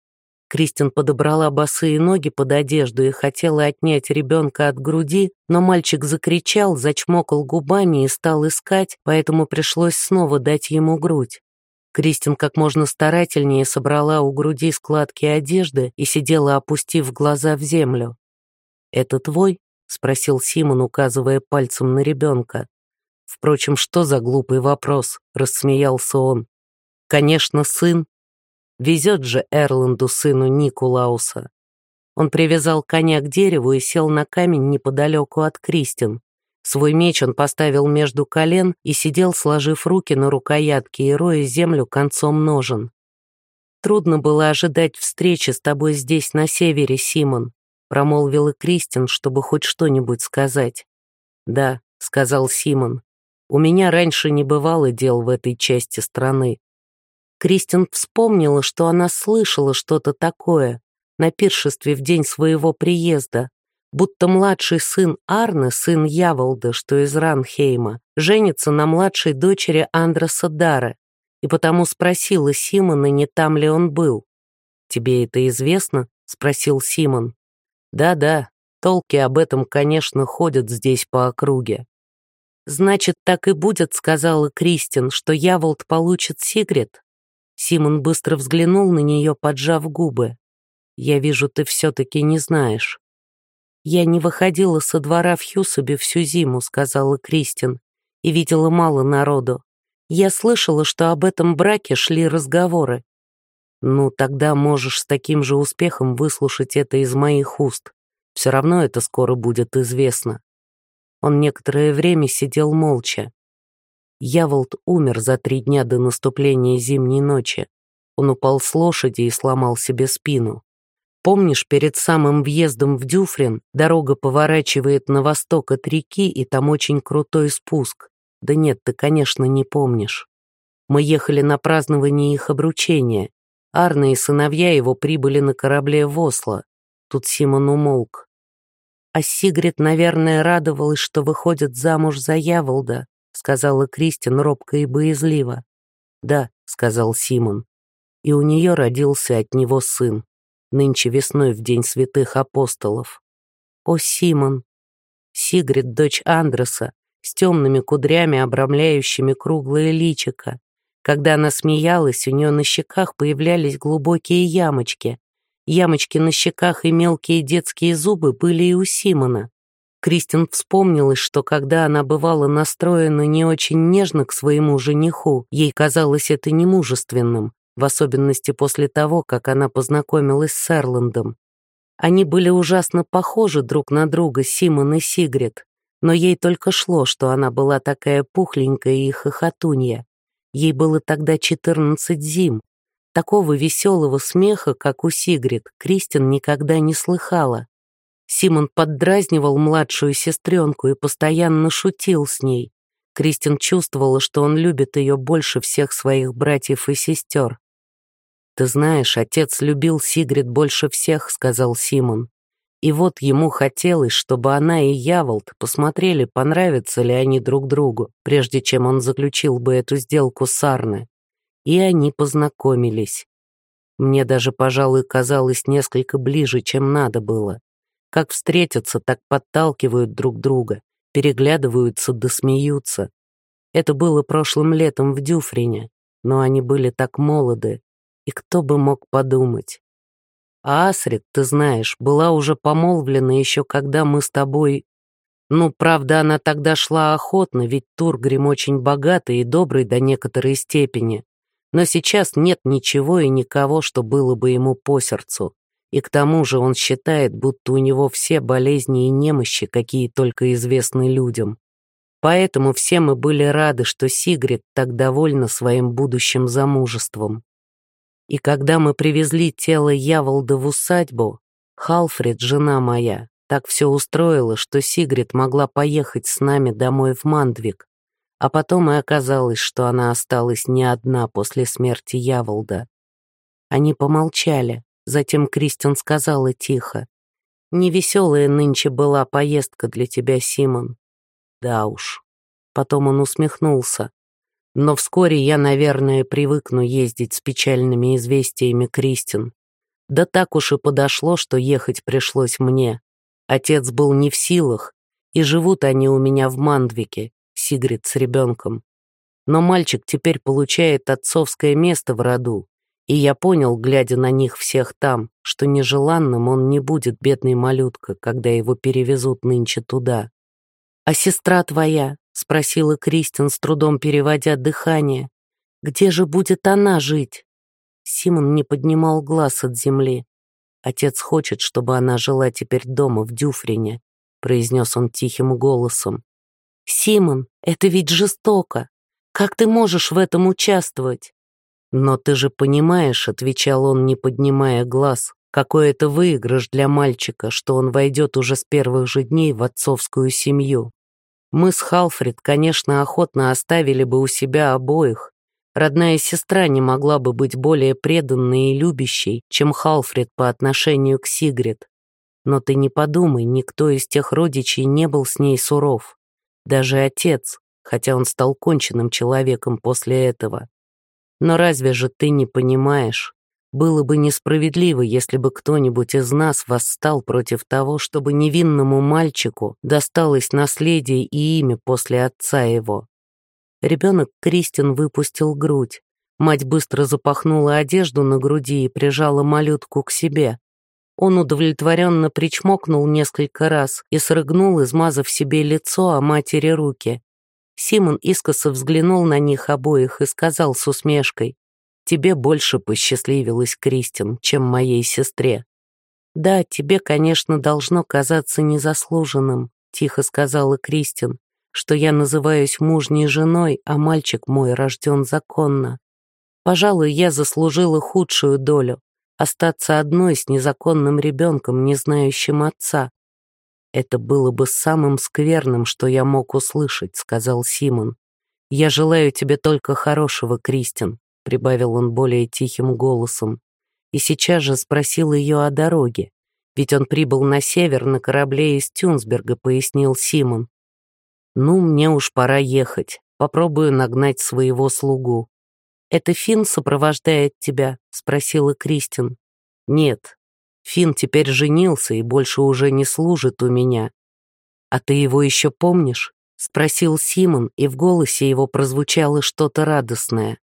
Кристин подобрала босые ноги под одежду и хотела отнять ребенка от груди, но мальчик закричал, зачмокал губами и стал искать, поэтому пришлось снова дать ему грудь. Кристин как можно старательнее собрала у груди складки одежды и сидела, опустив глаза в землю. «Это твой?» — спросил Симон, указывая пальцем на ребенка. «Впрочем, что за глупый вопрос?» — рассмеялся он. «Конечно, сын. Везет же Эрланду, сыну Никулауса». Он привязал коня к дереву и сел на камень неподалеку от Кристин. Свой меч он поставил между колен и сидел, сложив руки на рукоятке и роя землю концом ножен. «Трудно было ожидать встречи с тобой здесь, на севере, Симон», промолвила Кристин, чтобы хоть что-нибудь сказать. «Да», — сказал Симон, — «у меня раньше не бывало дел в этой части страны». Кристин вспомнила, что она слышала что-то такое на пиршестве в день своего приезда, будто младший сын Арне, сын Яволда, что из Ранхейма, женится на младшей дочери Андреса Дара, и потому спросила Симона, не там ли он был. «Тебе это известно?» — спросил Симон. «Да-да, толки об этом, конечно, ходят здесь по округе». «Значит, так и будет», — сказала Кристин, «что Яволд получит Сигрид?» Симон быстро взглянул на нее, поджав губы. «Я вижу, ты все-таки не знаешь». «Я не выходила со двора в Хьюсабе всю зиму», — сказала Кристин, «и видела мало народу. Я слышала, что об этом браке шли разговоры». «Ну, тогда можешь с таким же успехом выслушать это из моих уст. Все равно это скоро будет известно». Он некоторое время сидел молча. Яволд умер за три дня до наступления зимней ночи. Он упал с лошади и сломал себе спину. Помнишь, перед самым въездом в Дюфрин дорога поворачивает на восток от реки, и там очень крутой спуск? Да нет, ты, конечно, не помнишь. Мы ехали на празднование их обручения. Арне и сыновья его прибыли на корабле в Осло. Тут Симон умолк. «А Сигрид, наверное, радовалась, что выходит замуж за Яволда», сказала Кристин робко и боязливо. «Да», — сказал Симон, — «и у нее родился от него сын, нынче весной в день святых апостолов». «О, Симон!» Сигрид, дочь Андреса, с темными кудрями, обрамляющими круглое личико. Когда она смеялась, у нее на щеках появлялись глубокие ямочки. Ямочки на щеках и мелкие детские зубы были и у Симона. Кристин вспомнилась, что когда она бывала настроена не очень нежно к своему жениху, ей казалось это немужественным, в особенности после того, как она познакомилась с Эрландом. Они были ужасно похожи друг на друга, Симон и Сигрид, но ей только шло, что она была такая пухленькая и хохотунья. Ей было тогда четырнадцать зим. Такого веселого смеха, как у Сигрид, Кристин никогда не слыхала. Симон поддразнивал младшую сестренку и постоянно шутил с ней. Кристин чувствовала, что он любит ее больше всех своих братьев и сестер. «Ты знаешь, отец любил Сигрид больше всех», — сказал Симон. И вот ему хотелось, чтобы она и Яволд посмотрели, понравятся ли они друг другу, прежде чем он заключил бы эту сделку с Арне. И они познакомились. Мне даже, пожалуй, казалось несколько ближе, чем надо было. Как встретятся, так подталкивают друг друга, переглядываются да смеются. Это было прошлым летом в Дюфрине, но они были так молоды, и кто бы мог подумать. А Асрид, ты знаешь, была уже помолвлена еще когда мы с тобой... Ну, правда, она тогда шла охотно, ведь Тургрим очень богатый и добрый до некоторой степени. Но сейчас нет ничего и никого, что было бы ему по сердцу. И к тому же он считает, будто у него все болезни и немощи, какие только известны людям. Поэтому все мы были рады, что Сигрид так довольна своим будущим замужеством. И когда мы привезли тело Яволда в усадьбу, Халфрид, жена моя, так все устроила, что Сигрид могла поехать с нами домой в Мандвик, а потом и оказалось, что она осталась не одна после смерти Яволда. Они помолчали, затем Кристин сказала тихо: «Невеселая нынче была поездка для тебя, Симон». «Да уж». Потом он усмехнулся. «Но вскоре я, наверное, привыкну ездить с печальными известиями, Кристин. Да так уж и подошло, что ехать пришлось мне. Отец был не в силах, и живут они у меня в Мандвике, Сигрид с ребенком. Но мальчик теперь получает отцовское место в роду, и я понял, глядя на них всех там, что нежеланным он не будет, бедный малютка, когда его перевезут нынче туда. «А сестра твоя?» — спросила Кристин, с трудом переводя дыхание. «Где же будет она жить?» Симон не поднимал глаз от земли. «Отец хочет, чтобы она жила теперь дома, в Дюфрине», — произнес он тихим голосом. «Симон, это ведь жестоко. Как ты можешь в этом участвовать?» «Но ты же понимаешь», — отвечал он, не поднимая глаз, «какой это выигрыш для мальчика, что он войдет уже с первых же дней в отцовскую семью. Мы с Халфрид, конечно, охотно оставили бы у себя обоих. Родная сестра не могла бы быть более преданной и любящей, чем Халфрид по отношению к Сигрид. Но ты не подумай, никто из тех родичей не был с ней суров. Даже отец, хотя он стал конченным человеком после этого. Но разве же ты не понимаешь? Было бы несправедливо, если бы кто-нибудь из нас восстал против того, чтобы невинному мальчику досталось наследие и имя после отца его». Ребенок Кристин выпустил грудь. Мать быстро запахнула одежду на груди и прижала малютку к себе. Он удовлетворенно причмокнул несколько раз и срыгнул, измазав себе лицо, а матери руки. Симон искоса взглянул на них обоих и сказал с усмешкой: «Тебе больше посчастливилось, Кристин, чем моей сестре». «Да, тебе, конечно, должно казаться незаслуженным», — тихо сказала Кристин, «что я называюсь мужней женой, а мальчик мой рожден законно. Пожалуй, я заслужила худшую долю — остаться одной с незаконным ребенком, не знающим отца». «Это было бы самым скверным, что я мог услышать», — сказал Симон. «Я желаю тебе только хорошего, Кристин», — прибавил он более тихим голосом. И сейчас же спросил ее о дороге, ведь он прибыл на север на корабле из Тюнсберга, пояснил Симон. «Ну, мне уж пора ехать. Попробую нагнать своего слугу». «Это Финн сопровождает тебя?» — спросила Кристин. «Нет, Финн теперь женился и больше уже не служит у меня». «А ты его еще помнишь?» — спросил Симон, и в голосе его прозвучало что-то радостное.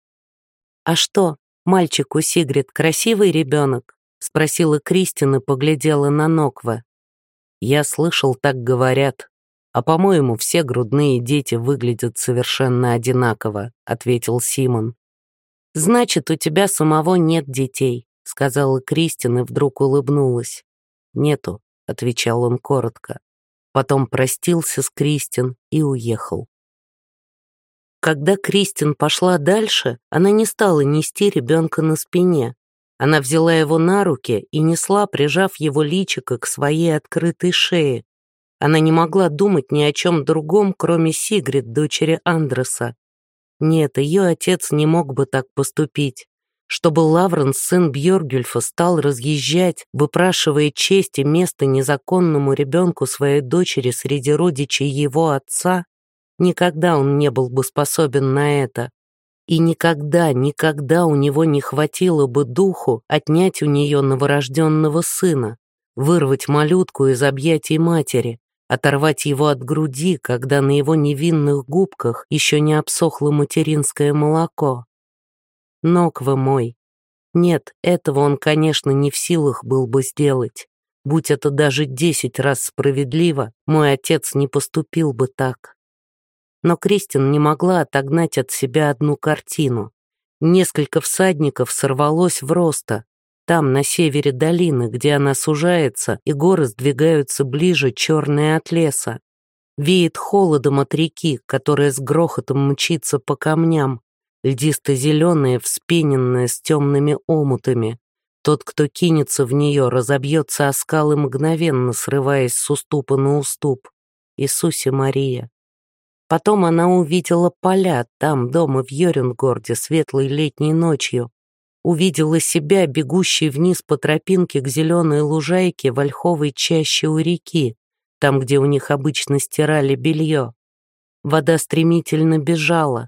«А что, мальчик у Сигрид красивый ребенок?» — спросила Кристин и поглядела на Нокве. «Я слышал, так говорят. А, по-моему, все грудные дети выглядят совершенно одинаково», — ответил Симон. «Значит, у тебя самого нет детей», — сказала Кристин и вдруг улыбнулась. «Нету», — отвечал он коротко. Потом простился с Кристин и уехал. Когда Кристин пошла дальше, она не стала нести ребенка на спине. Она взяла его на руки и несла, прижав его личико к своей открытой шее. Она не могла думать ни о чем другом, кроме Сигрид, дочери Андреса. Нет, ее отец не мог бы так поступить. Чтобы Лавренс, сын Бьоргюльфа, стал разъезжать, выпрашивая честь и место незаконному ребенку своей дочери среди родичей его отца, никогда он не был бы способен на это. И никогда, никогда у него не хватило бы духу отнять у нее новорожденного сына, вырвать малютку из объятий матери, оторвать его от груди, когда на его невинных губках еще не обсохло материнское молоко. Нокве мой. Нет, этого он, конечно, не в силах был бы сделать. Будь это даже десять раз справедливо, мой отец не поступил бы так. Но Кристин не могла отогнать от себя одну картину. Несколько всадников сорвалось в роста. Там, на севере долины, где она сужается, и горы сдвигаются ближе, черные от леса. Веет холодом от реки, которая с грохотом мчится по камням, льдисто-зеленая, вспененная с темными омутами. Тот, кто кинется в нее, разобьется о скалы мгновенно, срываясь с уступа на уступ. Иисусе Мария. Потом она увидела поля там, дома в Йорюнгорде, светлой летней ночью. Увидела себя, бегущей вниз по тропинке к зеленой лужайке в ольховой чаще у реки, там, где у них обычно стирали белье. Вода стремительно бежала.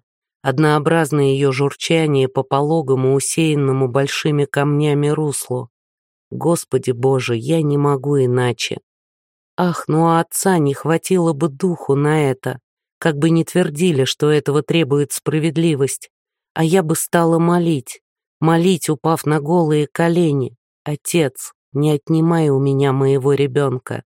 Однообразное ее журчание по пологому, усеянному большими камнями руслу. Господи Боже, я не могу иначе. Ах, ну а отца не хватило бы духу на это, как бы ни твердили, что этого требует справедливость. А я бы стала молить, молить, упав на голые колени. Отец, не отнимай у меня моего ребенка.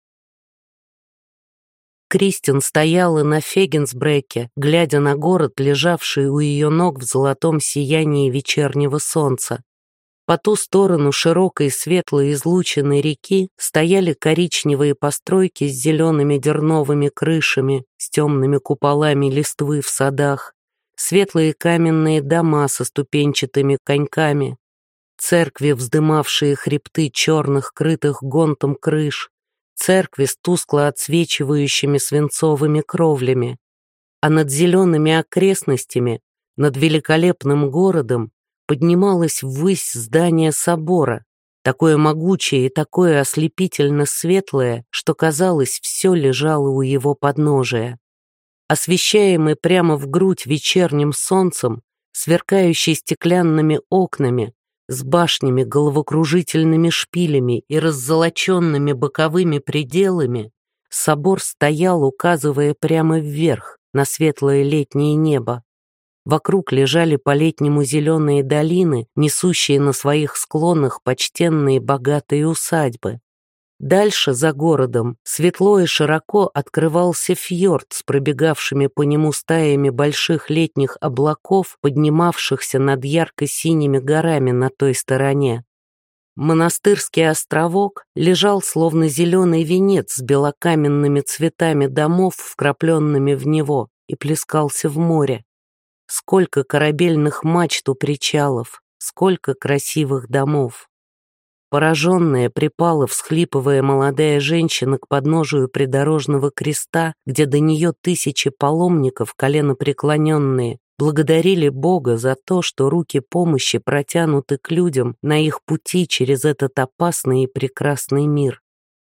Кристин стояла на Фегенсбреке, глядя на город, лежавший у ее ног в золотом сиянии вечернего солнца. По ту сторону широкой светлой излученной реки стояли коричневые постройки с зелеными дерновыми крышами, с темными куполами листвы в садах, светлые каменные дома со ступенчатыми коньками, церкви, вздымавшие хребты черных, крытых гонтом крыш, церкви с тускло отсвечивающими свинцовыми кровлями. А над зелеными окрестностями, над великолепным городом, поднималось ввысь здание собора, такое могучее и такое ослепительно светлое, что, казалось, все лежало у его подножия. Освещаемый прямо в грудь вечерним солнцем, сверкающий стеклянными окнами, с башнями, головокружительными шпилями и раззолоченными боковыми пределами, собор стоял, указывая прямо вверх, на светлое летнее небо. Вокруг лежали по-летнему зеленые долины, несущие на своих склонах почтенные богатые усадьбы. Дальше, за городом, светло и широко открывался фьорд с пробегавшими по нему стаями больших летних облаков, поднимавшихся над ярко-синими горами на той стороне. Монастырский островок лежал словно зеленый венец с белокаменными цветами домов, вкрапленными в него, и плескался в море. Сколько корабельных мачт у причалов, сколько красивых домов. Пораженная припала, всхлипывая, молодая женщина к подножию придорожного креста, где до нее тысячи паломников, коленопреклоненные, благодарили Бога за то, что руки помощи протянуты к людям на их пути через этот опасный и прекрасный мир.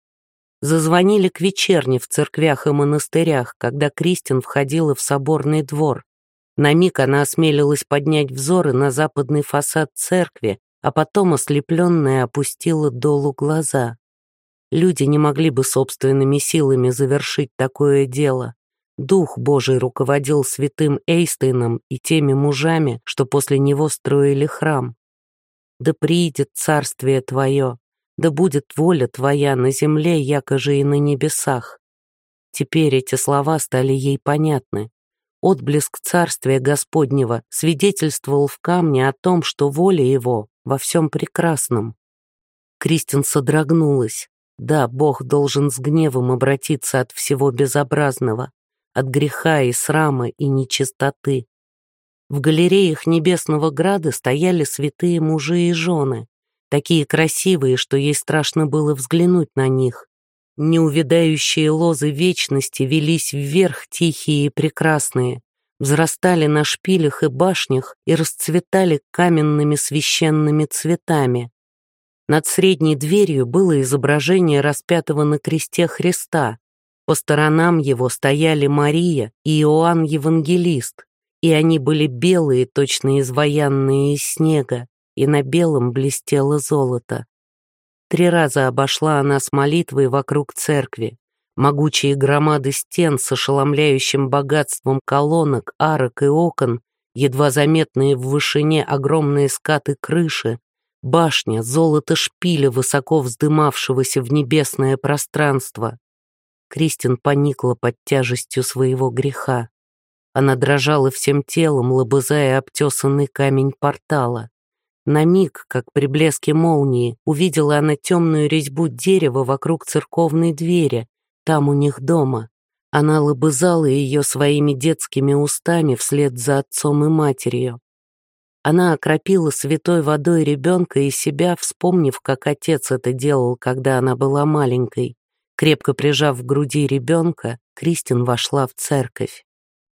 Зазвонили к вечерне в церквях и монастырях, когда Кристин входила в соборный двор. На миг она осмелилась поднять взоры на западный фасад церкви, а потом, ослепленная, опустила долу глаза. Люди не могли бы собственными силами завершить такое дело. Дух Божий руководил святым Эйстейном и теми мужами, что после него строили храм. «Да приидет царствие Твое, да будет воля Твоя на земле, якоже и на небесах». Теперь эти слова стали ей понятны. Отблеск царствия Господнего свидетельствовал в камне о том, что воля его во всем прекрасном. Кристин содрогнулась. Да, Бог должен с гневом обратиться от всего безобразного, от греха и срама и нечистоты. В галереях Небесного Града стояли святые мужи и жены, такие красивые, что ей страшно было взглянуть на них. Неувядающие лозы вечности велись вверх, тихие и прекрасные, взрастали на шпилях и башнях и расцветали каменными священными цветами. Над средней дверью было изображение распятого на кресте Христа. По сторонам его стояли Мария и Иоанн Евангелист, и они были белые, точно изваянные из снега, и на белом блестело золото. Три раза обошла она с молитвой вокруг церкви. Могучие громады стен с ошеломляющим богатством колонок, арок и окон, едва заметные в вышине огромные скаты крыши, башня, золото шпиля, высоко вздымавшегося в небесное пространство. Кристин поникла под тяжестью своего греха. Она дрожала всем телом, лобызая обтесанный камень портала. На миг, как при блеске молнии, увидела она темную резьбу дерева вокруг церковной двери, там у них дома. Она лобызала ее своими детскими устами вслед за отцом и матерью. Она окропила святой водой ребенка и себя, вспомнив, как отец это делал, когда она была маленькой. Крепко прижав к груди ребенка, Кристин вошла в церковь.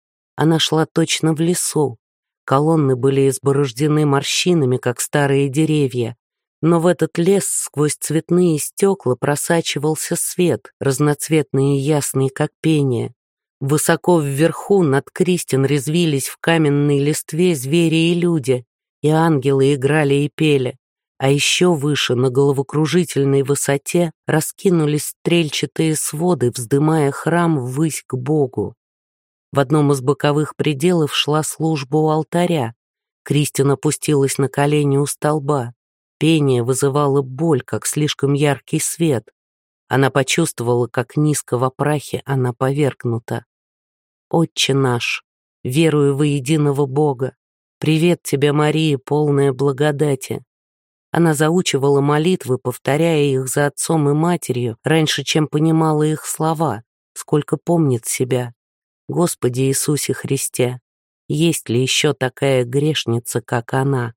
Она шла точно в лесу. Колонны были изборождены морщинами, как старые деревья, но в этот лес сквозь цветные стекла просачивался свет, разноцветный и ясный, как пение. Высоко вверху над Кристин резвились в каменной листве звери и люди, и ангелы играли и пели. А еще выше, на головокружительной высоте, раскинулись стрельчатые своды, вздымая храм ввысь к Богу. В одном из боковых пределов шла служба у алтаря. Кристин опустилась на колени у столба. Пение вызывало боль, как слишком яркий свет. Она почувствовала, как низко во прахе она повергнута. «Отче наш, верую во единого Бога, привет тебе, Мария, полная благодати». Она заучивала молитвы, повторяя их за отцом и матерью, раньше, чем понимала их слова, сколько помнит себя. Господи Иисусе Христе, есть ли еще такая грешница, как она?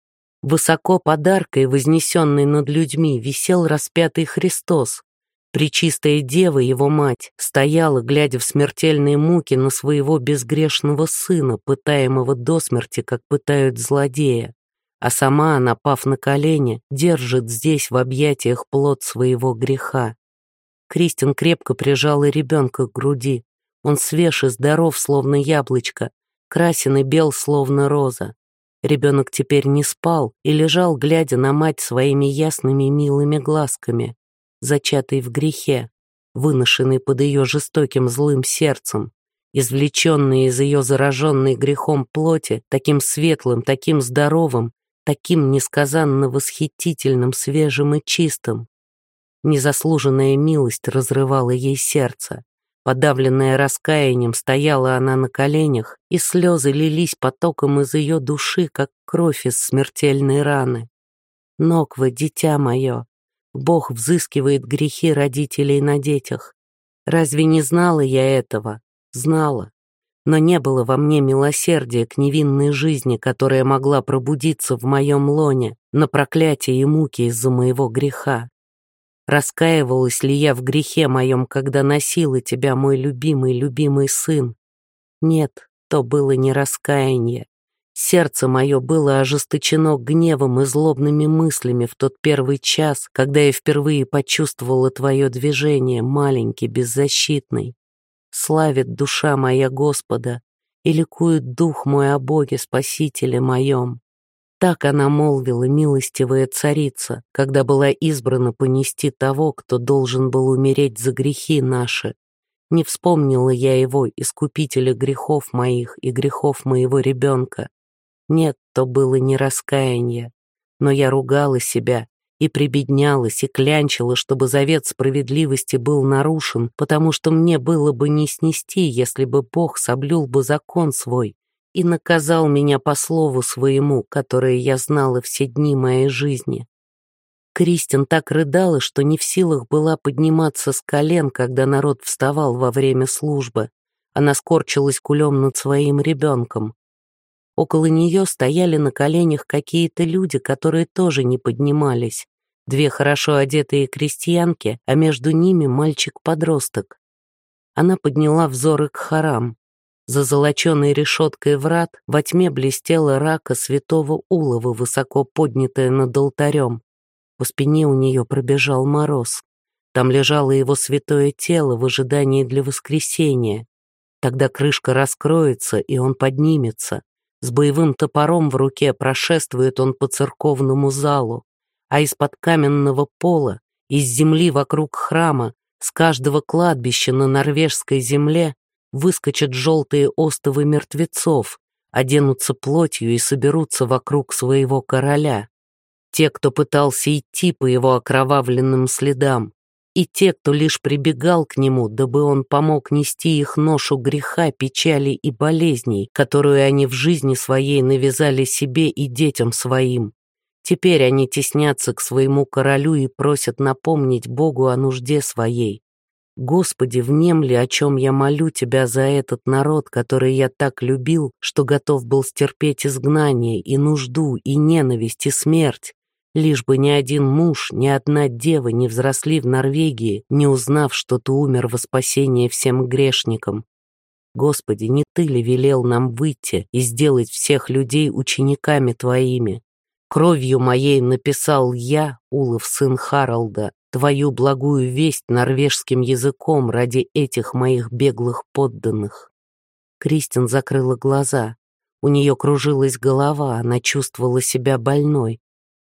Высоко под аркой, вознесенной над людьми, висел распятый Христос. Пречистая Дева, его мать, стояла, глядя в смертельные муки на своего безгрешного сына, пытаемого до смерти, как пытают злодея. А сама она, пав на колени, держит здесь в объятиях плод своего греха. Кристин крепко прижала ребенка к груди. Он свеж и здоров, словно яблочко, красен и бел, словно роза. Ребенок теперь не спал и лежал, глядя на мать своими ясными милыми глазками, зачатый в грехе, выношенный под ее жестоким злым сердцем, извлеченный из ее зараженной грехом плоти, таким светлым, таким здоровым, таким несказанно восхитительным, свежим и чистым. Незаслуженная милость разрывала ей сердце. Подавленная раскаянием, стояла она на коленях, и слезы лились потоком из ее души, как кровь из смертельной раны. «Ноква, дитя мое, Бог взыскивает грехи родителей на детях. Разве не знала я этого? Знала. Но не было во мне милосердия к невинной жизни, которая могла пробудиться в моем лоне на проклятие и муки из-за моего греха. Раскаивалась ли я в грехе моем, когда носила тебя, мой любимый, любимый сын? Нет, то было не раскаяние. Сердце мое было ожесточено гневом и злобными мыслями в тот первый час, когда я впервые почувствовала твое движение, маленький, беззащитный. Славит душа моя Господа, и ликует дух мой о Боге Спасителе моем. Так она молвила, милостивая царица, когда была избрана понести того, кто должен был умереть за грехи наши. Не вспомнила я его, искупителя грехов моих и грехов моего ребенка. Нет, то было не раскаяние, но я ругала себя и прибеднялась, и клянчила, чтобы завет справедливости был нарушен, потому что мне было бы не снести, если бы Бог соблюл бы закон свой и наказал меня по слову своему, которое я знала все дни моей жизни. Кристин так рыдала, что не в силах была подниматься с колен, когда народ вставал во время службы. Она скорчилась кулем над своим ребенком. Около нее стояли на коленях какие-то люди, которые тоже не поднимались. Две хорошо одетые крестьянки, а между ними мальчик-подросток. Она подняла взоры к хорам. За золоченой решеткой врат во тьме блестела рака святого Улова, высоко поднятая над алтарем. По спине у нее пробежал мороз. Там лежало его святое тело в ожидании для воскресения. Тогда крышка раскроется, и он поднимется. С боевым топором в руке прошествует он по церковному залу, а из-под каменного пола, из земли вокруг храма, с каждого кладбища на норвежской земле выскочат желтые остовы мертвецов, оденутся плотью и соберутся вокруг своего короля. Те, кто пытался идти по его окровавленным следам, и те, кто лишь прибегал к нему, дабы он помог нести их ношу греха, печали и болезней, которую они в жизни своей навязали себе и детям своим. Теперь они теснятся к своему королю и просят напомнить Богу о нужде своей. Господи, внемли, о чем я молю Тебя за этот народ, который я так любил, что готов был стерпеть изгнание и нужду, и ненависть, и смерть. Лишь бы ни один муж, ни одна дева не взросли в Норвегии, не узнав, что Ты умер во спасение всем грешникам. Господи, не Ты ли велел нам выйти и сделать всех людей учениками Твоими? Кровью моей написал я, Улов, сын Харалда, Твою благую весть норвежским языком ради этих моих беглых подданных. Кристин закрыла глаза. У нее кружилась голова, она чувствовала себя больной.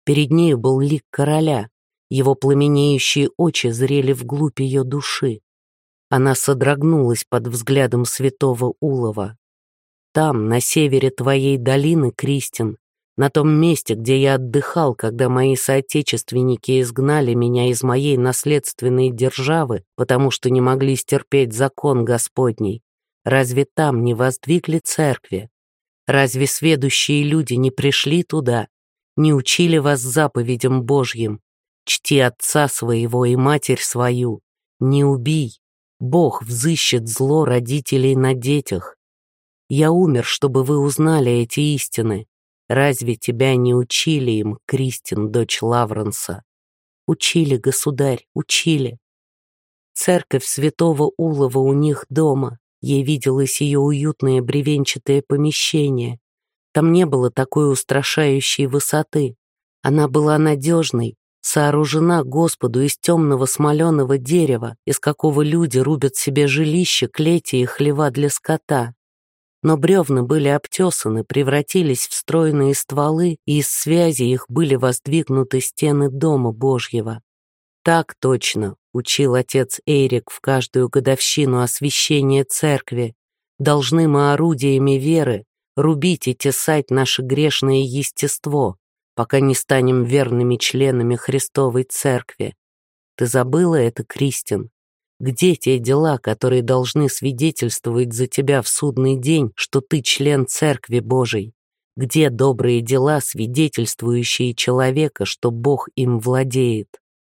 Перед нею был лик короля, его пламенеющие очи зрели вглубь ее души. Она содрогнулась под взглядом святого Улова. Там, на севере твоей долины, Кристин, на том месте, где я отдыхал, когда мои соотечественники изгнали меня из моей наследственной державы, потому что не могли стерпеть закон Господний, разве там не воздвигли церкви? Разве сведущие люди не пришли туда, не учили вас заповедям Божьим? Чти отца своего и матерь свою, не убий. Бог взыщет зло родителей на детях. Я умер, чтобы вы узнали эти истины. Разве тебя не учили им, Кристин, дочь Лавренса? Учили, государь, учили. Церковь святого Улова у них дома. Ей виделось ее уютное бревенчатое помещение. Там не было такой устрашающей высоты. Она была надежной, сооружена Господу из темного смоленого дерева, из какого люди рубят себе жилища, клети и хлева для скота. Но бревна были обтесаны, превратились в стройные стволы, и из связи их были воздвигнуты стены Дома Божьего. Так точно учил отец Эйрик в каждую годовщину освящения церкви. Должны мы орудиями веры рубить и тесать наше грешное естество, пока не станем верными членами Христовой Церкви. Ты забыла это, Кристин? Где те дела, которые должны свидетельствовать за тебя в судный день, что ты член Церкви Божией? Где добрые дела, свидетельствующие человека, что Бог им владеет?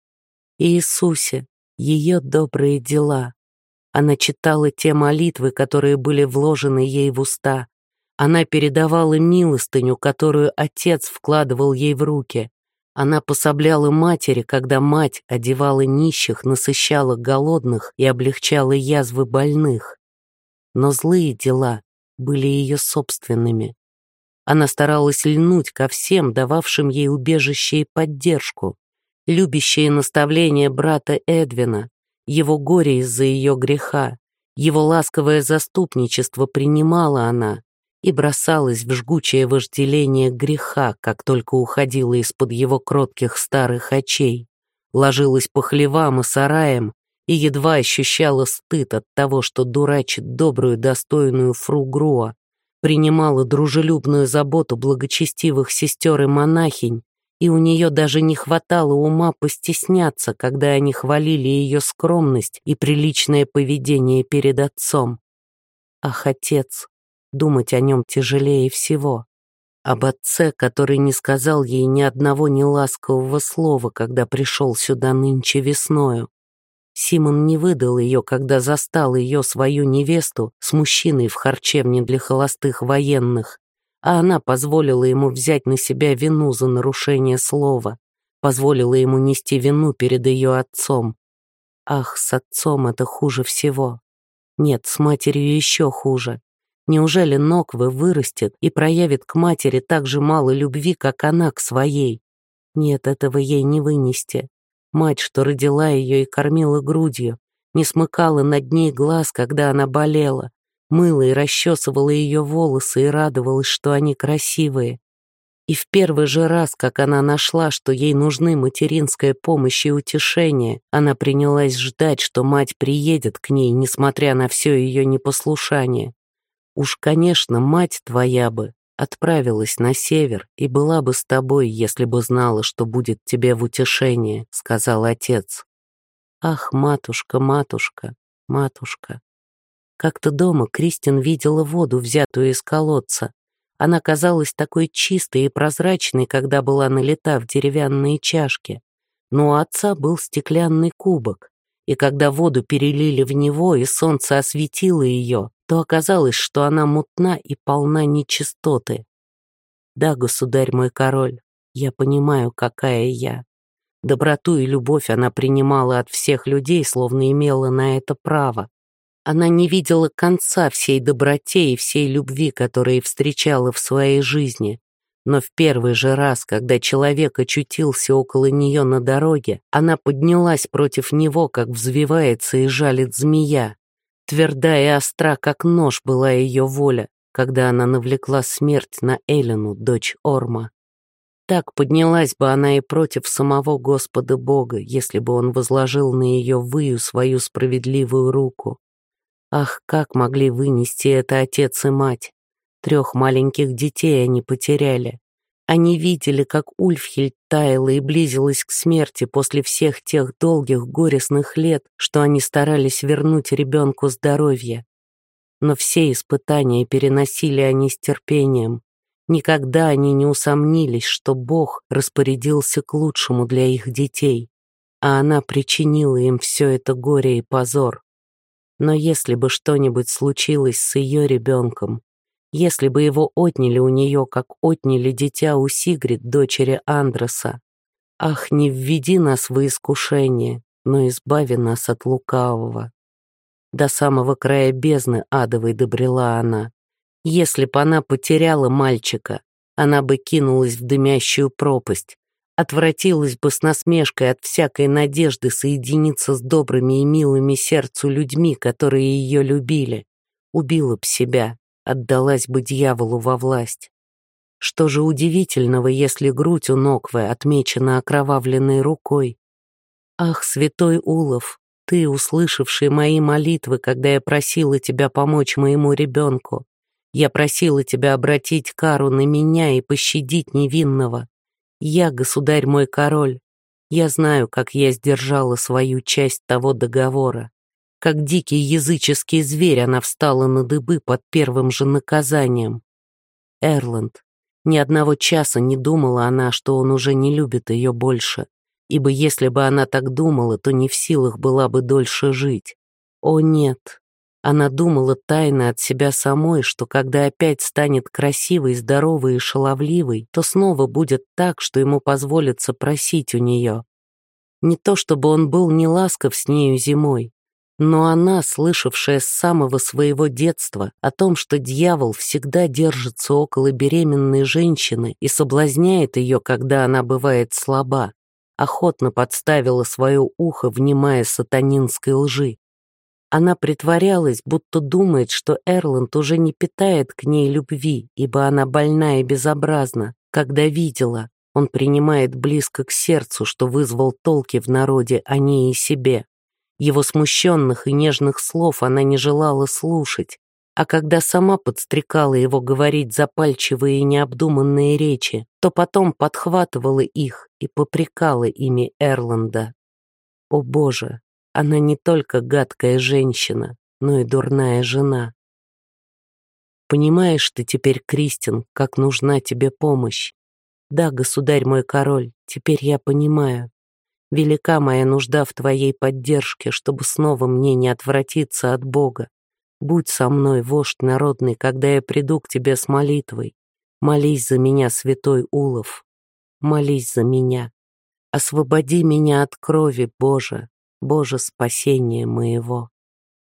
Иисусе, ее добрые дела. Она читала те молитвы, которые были вложены ей в уста. Она передавала милостыню, которую Отец вкладывал ей в руки. Она пособляла матери, когда мать одевала нищих, насыщала голодных и облегчала язвы больных. Но злые дела были ее собственными. Она старалась льнуть ко всем, дававшим ей убежище и поддержку. Любящие наставления брата Эдвина, его горе из-за ее греха, его ласковое заступничество принимала она и бросалась в жгучее вожделение греха, как только уходила из-под его кротких старых очей, ложилась по хлевам и сараям и едва ощущала стыд от того, что дурачит добрую, достойную фру Груа, принимала дружелюбную заботу благочестивых сестер и монахинь, и у нее даже не хватало ума постесняться, когда они хвалили ее скромность и приличное поведение перед отцом. Ах, отец! Думать о нем тяжелее всего. Об отце, который не сказал ей ни одного неласкового слова, когда пришел сюда нынче весною. Симон не выдал ее, когда застал ее, свою невесту, с мужчиной в харчевне для холостых военных, а она позволила ему взять на себя вину за нарушение слова, позволила ему нести вину перед ее отцом. Ах, с отцом это хуже всего. Нет, с матерью еще хуже. Неужели Нокве вырастет и проявит к матери так же мало любви, как она к своей? Нет, этого ей не вынести. Мать, что родила ее и кормила грудью, не смыкала над ней глаз, когда она болела, мыла и расчесывала ее волосы и радовалась, что они красивые. И в первый же раз, как она нашла, что ей нужны материнская помощь и утешение, она принялась ждать, что мать приедет к ней, несмотря на все ее непослушание. Уж, конечно, мать твоя бы отправилась на север и была бы с тобой, если бы знала, что будет тебе в утешение, — сказал отец. Ах, матушка, матушка, матушка. Как-то дома Кристин видела воду, взятую из колодца. Она казалась такой чистой и прозрачной, когда была налита в деревянные чашки. Но у отца был стеклянный кубок, и когда воду перелили в него и солнце осветило ее, то оказалось, что она мутна и полна нечистоты. Да, государь мой король, я понимаю, какая я. Доброту и любовь она принимала от всех людей, словно имела на это право. Она не видела конца всей доброте и всей любви, которые встречала в своей жизни. Но в первый же раз, когда человек очутился около нее на дороге, она поднялась против него, как взвивается и жалит змея. Тверда и остра, как нож, была ее воля, когда она навлекла смерть на Элену, дочь Орма. так поднялась бы она и против самого Господа Бога, если бы он возложил на ее выю свою справедливую руку. Ах, как могли вынести это отец и мать! Трех маленьких детей они потеряли. Они видели, как Ульфхильд таяла и близилась к смерти после всех тех долгих горестных лет, что они старались вернуть ребенку здоровье. Но все испытания переносили они с терпением. Никогда они не усомнились, что Бог распорядился к лучшему для их детей, а она причинила им все это горе и позор. Но если бы что-нибудь случилось с ее ребенком, если бы его отняли у нее, как отняли дитя у Сигрид, дочери Андроса, ах, не введи нас во искушение, но избави нас от лукавого. До самого края бездны адовой добрела она. Если б она потеряла мальчика, она бы кинулась в дымящую пропасть, отвратилась бы с насмешкой от всякой надежды соединиться с добрыми и милыми сердцу людьми, которые ее любили, убила б себя, отдалась бы дьяволу во власть. Что же удивительного, если грудь у Ноквы отмечена окровавленной рукой? Ах, святой Улов, ты, услышавший мои молитвы, когда я просила тебя помочь моему ребенку, я просила тебя обратить кару на меня и пощадить невинного. Я, государь мой король, я знаю, как я сдержала свою часть того договора. Как дикий языческий зверь она встала на дыбы под первым же наказанием. Эрланд, ни одного часа не думала она, что он уже не любит ее больше, ибо если бы она так думала, то не в силах была бы дольше жить. О нет! Она думала тайно от себя самой, что когда опять станет красивой, здоровой и шаловливой, то снова будет так, что ему позволится просить у нее. Не то чтобы он был не ласков с нею зимой, но она, слышавшая с самого своего детства о том, что дьявол всегда держится около беременной женщины и соблазняет ее, когда она бывает слаба, охотно подставила свое ухо, внимая сатанинской лжи. Она притворялась, будто думает, что Эрланд уже не питает к ней любви, ибо она больна и безобразна, когда видела, он принимает близко к сердцу, что вызвал толки в народе о ней и себе. Его смущенных и нежных слов она не желала слушать, а когда сама подстрекала его говорить запальчивые и необдуманные речи, то потом подхватывала их и попрекала ими Эрланда. О Боже! Она не только гадкая женщина, но и дурная жена. Понимаешь ты теперь, Кристин, как нужна тебе помощь? Да, государь мой король, теперь я понимаю. Велика моя нужда в твоей поддержке, чтобы снова мне не отвратиться от Бога. Будь со мной, вождь народный, когда я приду к тебе с молитвой. Молись за меня, святой Улов. Молись за меня. Освободи меня от крови, Боже. Боже, спасение моего.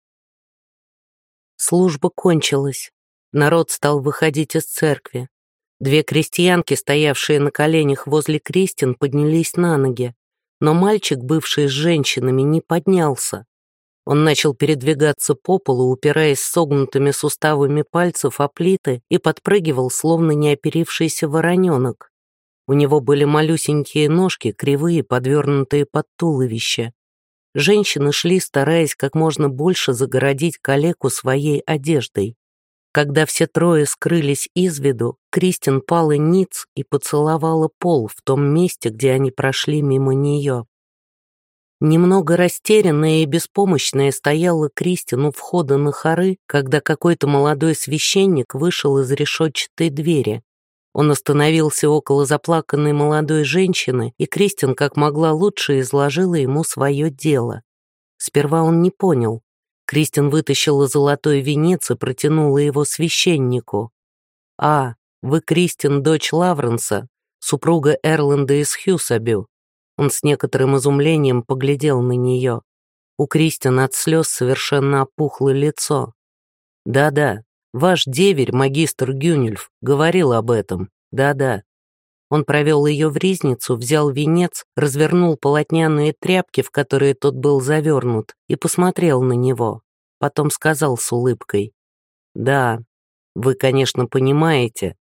Служба кончилась. Народ стал выходить из церкви. Две крестьянки, стоявшие на коленях возле крестин, поднялись на ноги, но мальчик, бывший с женщинами, не поднялся. Он начал передвигаться по полу, упираясь согнутыми суставами пальцев о плиты, и подпрыгивал, словно неоперившийся вороненок. У него были малюсенькие ножки, кривые, подвернутые под туловище. Женщины шли, стараясь как можно больше загородить калеку своей одеждой. Когда все трое скрылись из виду, Кристин пала ниц и поцеловала пол в том месте, где они прошли мимо нее. Немного растерянная и беспомощная стояла Кристин у входа на хоры, когда какой-то молодой священник вышел из решетчатой двери. Он остановился около заплаканной молодой женщины, и Кристин как могла лучше изложила ему свое дело. Сперва он не понял. Кристин вытащила золотой венец и протянула его священнику. «А, вы, Кристин, дочь Лавренса, супруга Эрланда из Хьюсабю». Он с некоторым изумлением поглядел на нее. У Кристин от слез совершенно опухло лицо. «Да-да. Ваш деверь, магистр Гюнюльф, говорил об этом. Да-да». Он провел ее в ризницу, взял венец, развернул полотняные тряпки, в которые тот был завернут, и посмотрел на него. Потом сказал с улыбкой: «Да, вы, конечно, понимаете,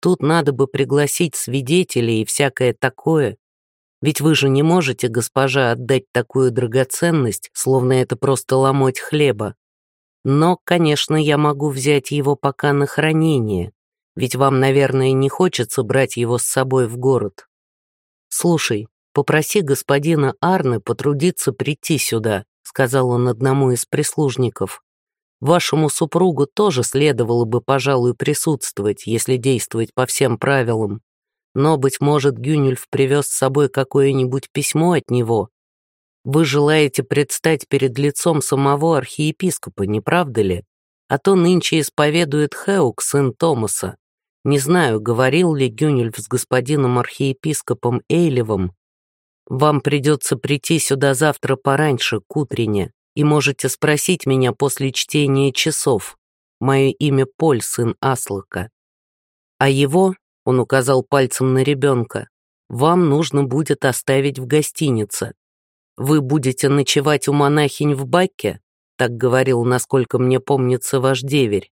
тут надо бы пригласить свидетелей и всякое такое. Ведь вы же не можете, госпожа, отдать такую драгоценность, словно это просто ломоть хлеба. Но, конечно, я могу взять его пока на хранение, ведь вам, наверное, не хочется брать его с собой в город. Слушай, попроси господина Арне потрудиться прийти сюда, сказал он одному из прислужников. Вашему супругу тоже следовало бы, пожалуй, присутствовать, если действовать по всем правилам. Но, быть может, Гюнюльф привез с собой какое-нибудь письмо от него. Вы желаете предстать перед лицом самого архиепископа, не правда ли? А то нынче исповедует Хеук, сын Томаса. Не знаю, говорил ли Гюнюльф с господином архиепископом Эйлевым. Вам придется прийти сюда завтра пораньше, к утрене, и можете спросить меня после чтения часов. Мое имя Поль, сын Аслака. А его, он указал пальцем на ребенка, вам нужно будет оставить в гостинице. Вы будете ночевать у монахинь в Бакке, так говорил, насколько мне помнится, ваш деверь.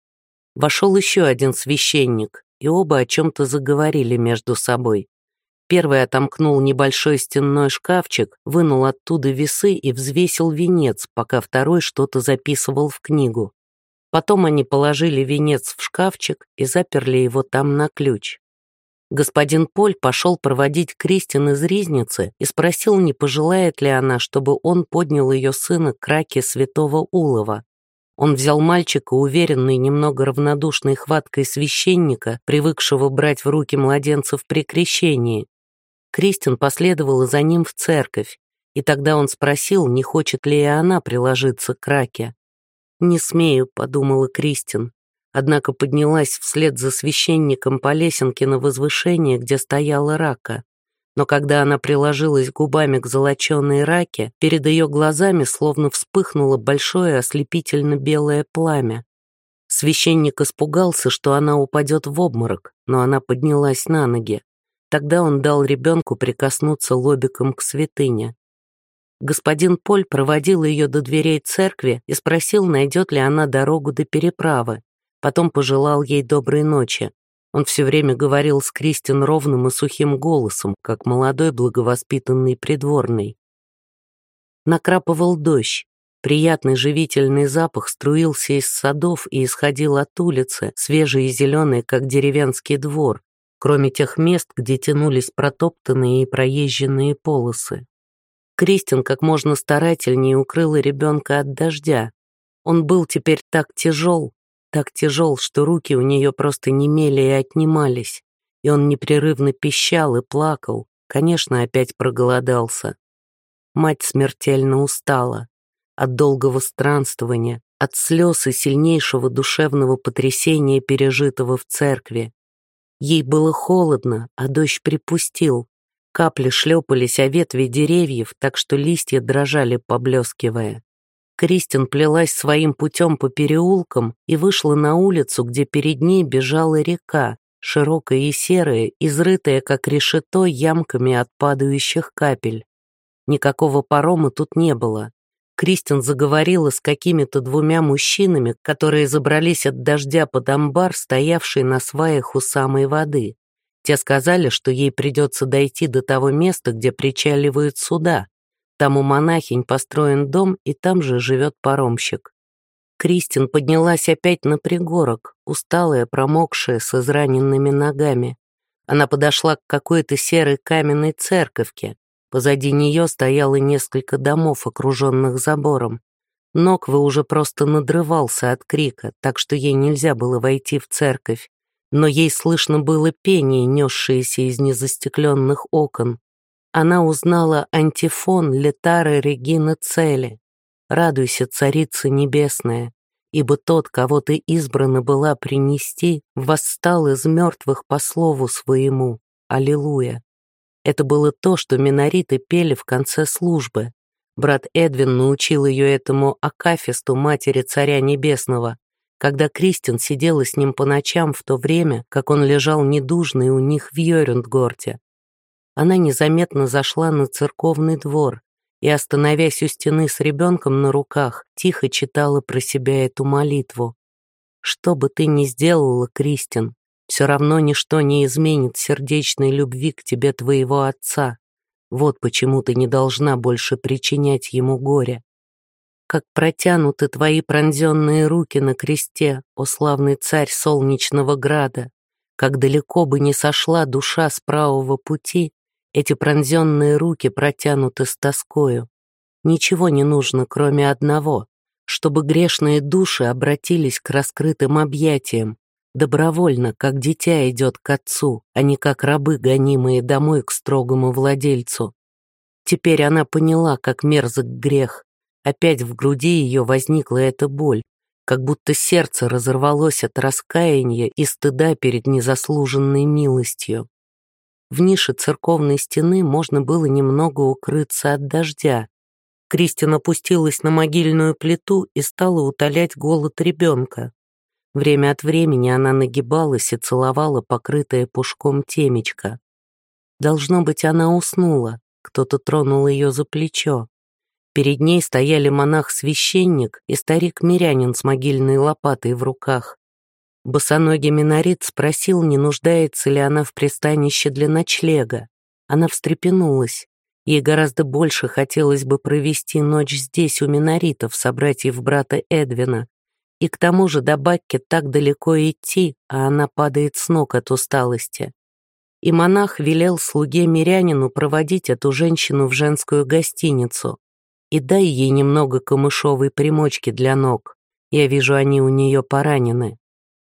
Вошел еще один священник, и оба о чем-то заговорили между собой. Первый отомкнул небольшой стенной шкафчик, вынул оттуда весы и взвесил венец, пока второй что-то записывал в книгу. Потом они положили венец в шкафчик и заперли его там на ключ. Господин Поль пошел проводить Кристин из ризницы и спросил, не пожелает ли она, чтобы он поднял ее сына к раке святого Улова. Он взял мальчика, уверенный, немного равнодушной хваткой священника, привыкшего брать в руки младенцев при крещении. Кристин последовала за ним в церковь, и тогда он спросил, не хочет ли и она приложиться к раке. «Не смею», — подумала Кристин, однако поднялась вслед за священником по лесенке на возвышение, где стояла рака. Но когда она приложилась губами к золоченой раке, перед ее глазами словно вспыхнуло большое ослепительно-белое пламя. Священник испугался, что она упадет в обморок, но она поднялась на ноги. Тогда он дал ребенку прикоснуться лобиком к святыне. Господин Поль проводил ее до дверей церкви и спросил, найдет ли она дорогу до переправы. Потом пожелал ей доброй ночи. Он все время говорил с Кристин ровным и сухим голосом, как молодой благовоспитанный придворный. Накрапывал дождь. Приятный живительный запах струился из садов и исходил от улицы, свежий и зеленый, как деревенский двор, кроме тех мест, где тянулись протоптанные и проезженные полосы. Кристин как можно старательнее укрыла ребенка от дождя. Он был теперь так тяжел, так тяжел, что руки у нее просто немели и отнимались, и он непрерывно пищал и плакал, конечно, опять проголодался. Мать смертельно устала от долгого странствования, от слез и сильнейшего душевного потрясения, пережитого в церкви. Ей было холодно, а дождь припустил. Капли шлепались о ветви деревьев, так что листья дрожали, поблескивая. Кристин плелась своим путем по переулкам и вышла на улицу, где перед ней бежала река, широкая и серая, изрытая, как решето, ямками от падающих капель. Никакого парома тут не было. Кристин заговорила с какими-то двумя мужчинами, которые забрались от дождя под амбар, стоявший на сваях у самой воды. Те сказали, что ей придется дойти до того места, где причаливают суда. Там у монахинь построен дом, и там же живет паромщик. Кристин поднялась опять на пригорок, усталая, промокшая, с израненными ногами. Она подошла к какой-то серой каменной церковке. Позади нее стояло несколько домов, окруженных забором. Нокве уже просто надрывался от крика, так что ей нельзя было войти в церковь. Но ей слышно было пение, несшееся из незастекленных окон. Она узнала антифон Летары Регина Цели. «Радуйся, Царица Небесная, ибо тот, кого ты избрана была принести, восстал из мертвых по слову своему. Аллилуйя». Это было то, что минориты пели в конце службы. Брат Эдвин научил ее этому акафисту матери Царя Небесного, когда Кристин сидела с ним по ночам в то время, как он лежал недужный у них в Йорюндгорте. Она незаметно зашла на церковный двор и, остановясь у стены с ребенком на руках, тихо читала про себя эту молитву. «Что бы ты ни сделала, Кристин, Все равно ничто не изменит сердечной любви к тебе твоего отца. Вот почему ты не должна больше причинять ему горе. Как протянуты твои пронзенные руки на кресте, о славный царь солнечного града, как далеко бы не сошла душа с правого пути, эти пронзенные руки протянуты с тоскою. Ничего не нужно, кроме одного, чтобы грешные души обратились к раскрытым объятиям, добровольно, как дитя идет к отцу, а не как рабы, гонимые домой к строгому владельцу. Теперь она поняла, как мерзок грех. Опять в груди ее возникла эта боль, как будто сердце разорвалось от раскаяния и стыда перед незаслуженной милостью. В нише церковной стены можно было немного укрыться от дождя. Кристин опустилась на могильную плиту и стала утолять голод ребенка. Время от времени она нагибалась и целовала покрытое пушком темечко. Должно быть, она уснула, кто-то тронул ее за плечо. Перед ней стояли монах-священник и старик-мирянин с могильной лопатой в руках. Босоногий минорит спросил, не нуждается ли она в пристанище для ночлега. Она встрепенулась. Ей гораздо больше хотелось бы провести ночь здесь, у миноритов, собратьев брата Эдвина. И к тому же до Бакки так далеко идти, а она падает с ног от усталости. И монах велел слуге-мирянину проводить эту женщину в женскую гостиницу. И дай ей немного камышовой примочки для ног. Я вижу, они у нее поранены.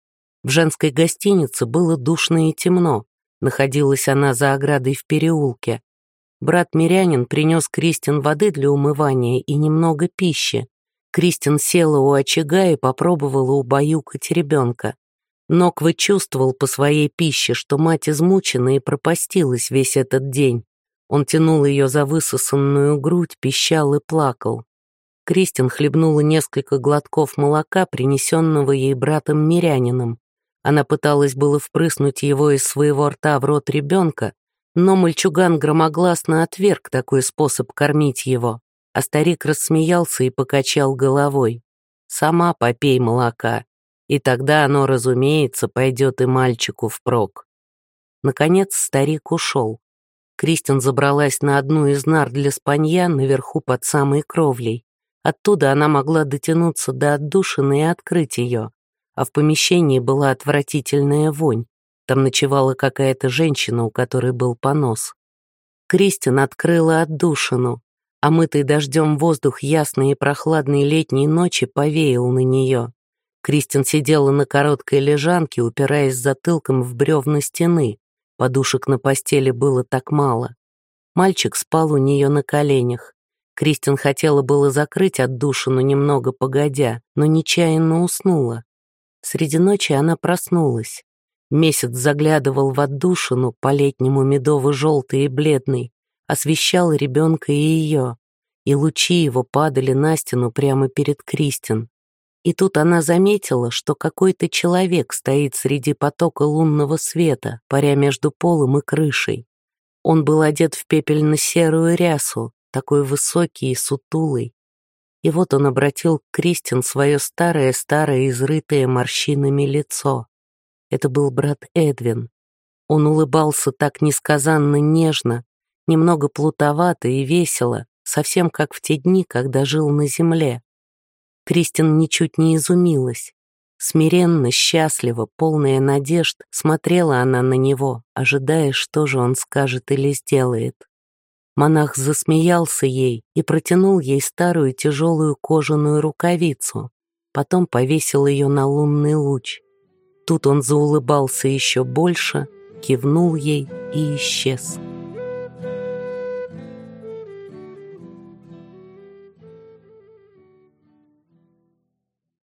В женской гостинице было душно и темно. Находилась она за оградой в переулке. Брат-мирянин принес Кристин воды для умывания и немного пищи. Кристин села у очага и попробовала убаюкать ребенка. Ноква чувствовал по своей пище, что мать измучена и пропастилась весь этот день. Он тянул ее за высосанную грудь, пищал и плакал. Кристин хлебнула несколько глотков молока, принесенного ей братом-мирянином. Она пыталась было впрыснуть его из своего рта в рот ребенка, но мальчуган громогласно отверг такой способ кормить его, а старик рассмеялся и покачал головой. «Сама попей молока, и тогда оно, разумеется, пойдет и мальчику впрок». Наконец старик ушел. Кристин забралась на одну из нар для спанья наверху под самой кровлей. Оттуда она могла дотянуться до отдушины и открыть ее, а в помещении была отвратительная вонь. Там ночевала какая-то женщина, у которой был понос. Кристин открыла отдушину. Омытый дождем воздух ясной и прохладной летней ночи повеял на нее. Кристин сидела на короткой лежанке, упираясь затылком в бревна стены. Подушек на постели было так мало. Мальчик спал у нее на коленях. Кристин хотела было закрыть отдушину немного погодя, но нечаянно уснула. Среди ночи она проснулась. Месяц заглядывал в отдушину, по-летнему медово-желтый и бледный, освещал ребенка и ее, и лучи его падали на стену прямо перед Кристин. И тут она заметила, что какой-то человек стоит среди потока лунного света, паря между полом и крышей. Он был одет в пепельно-серую рясу, такой высокий и сутулый. И вот он обратил к Кристин свое старое-старое, изрытое морщинами лицо. Это был брат Эдвин. Он улыбался так несказанно нежно, немного плутовато и весело, совсем как в те дни, когда жил на земле. Кристин ничуть не изумилась. Смиренно, счастливо, полная надежд, смотрела она на него, ожидая, что же он скажет или сделает. Монах засмеялся ей и протянул ей старую тяжелую кожаную рукавицу, потом повесил ее на лунный луч. Тут он заулыбался еще больше, кивнул ей и исчез.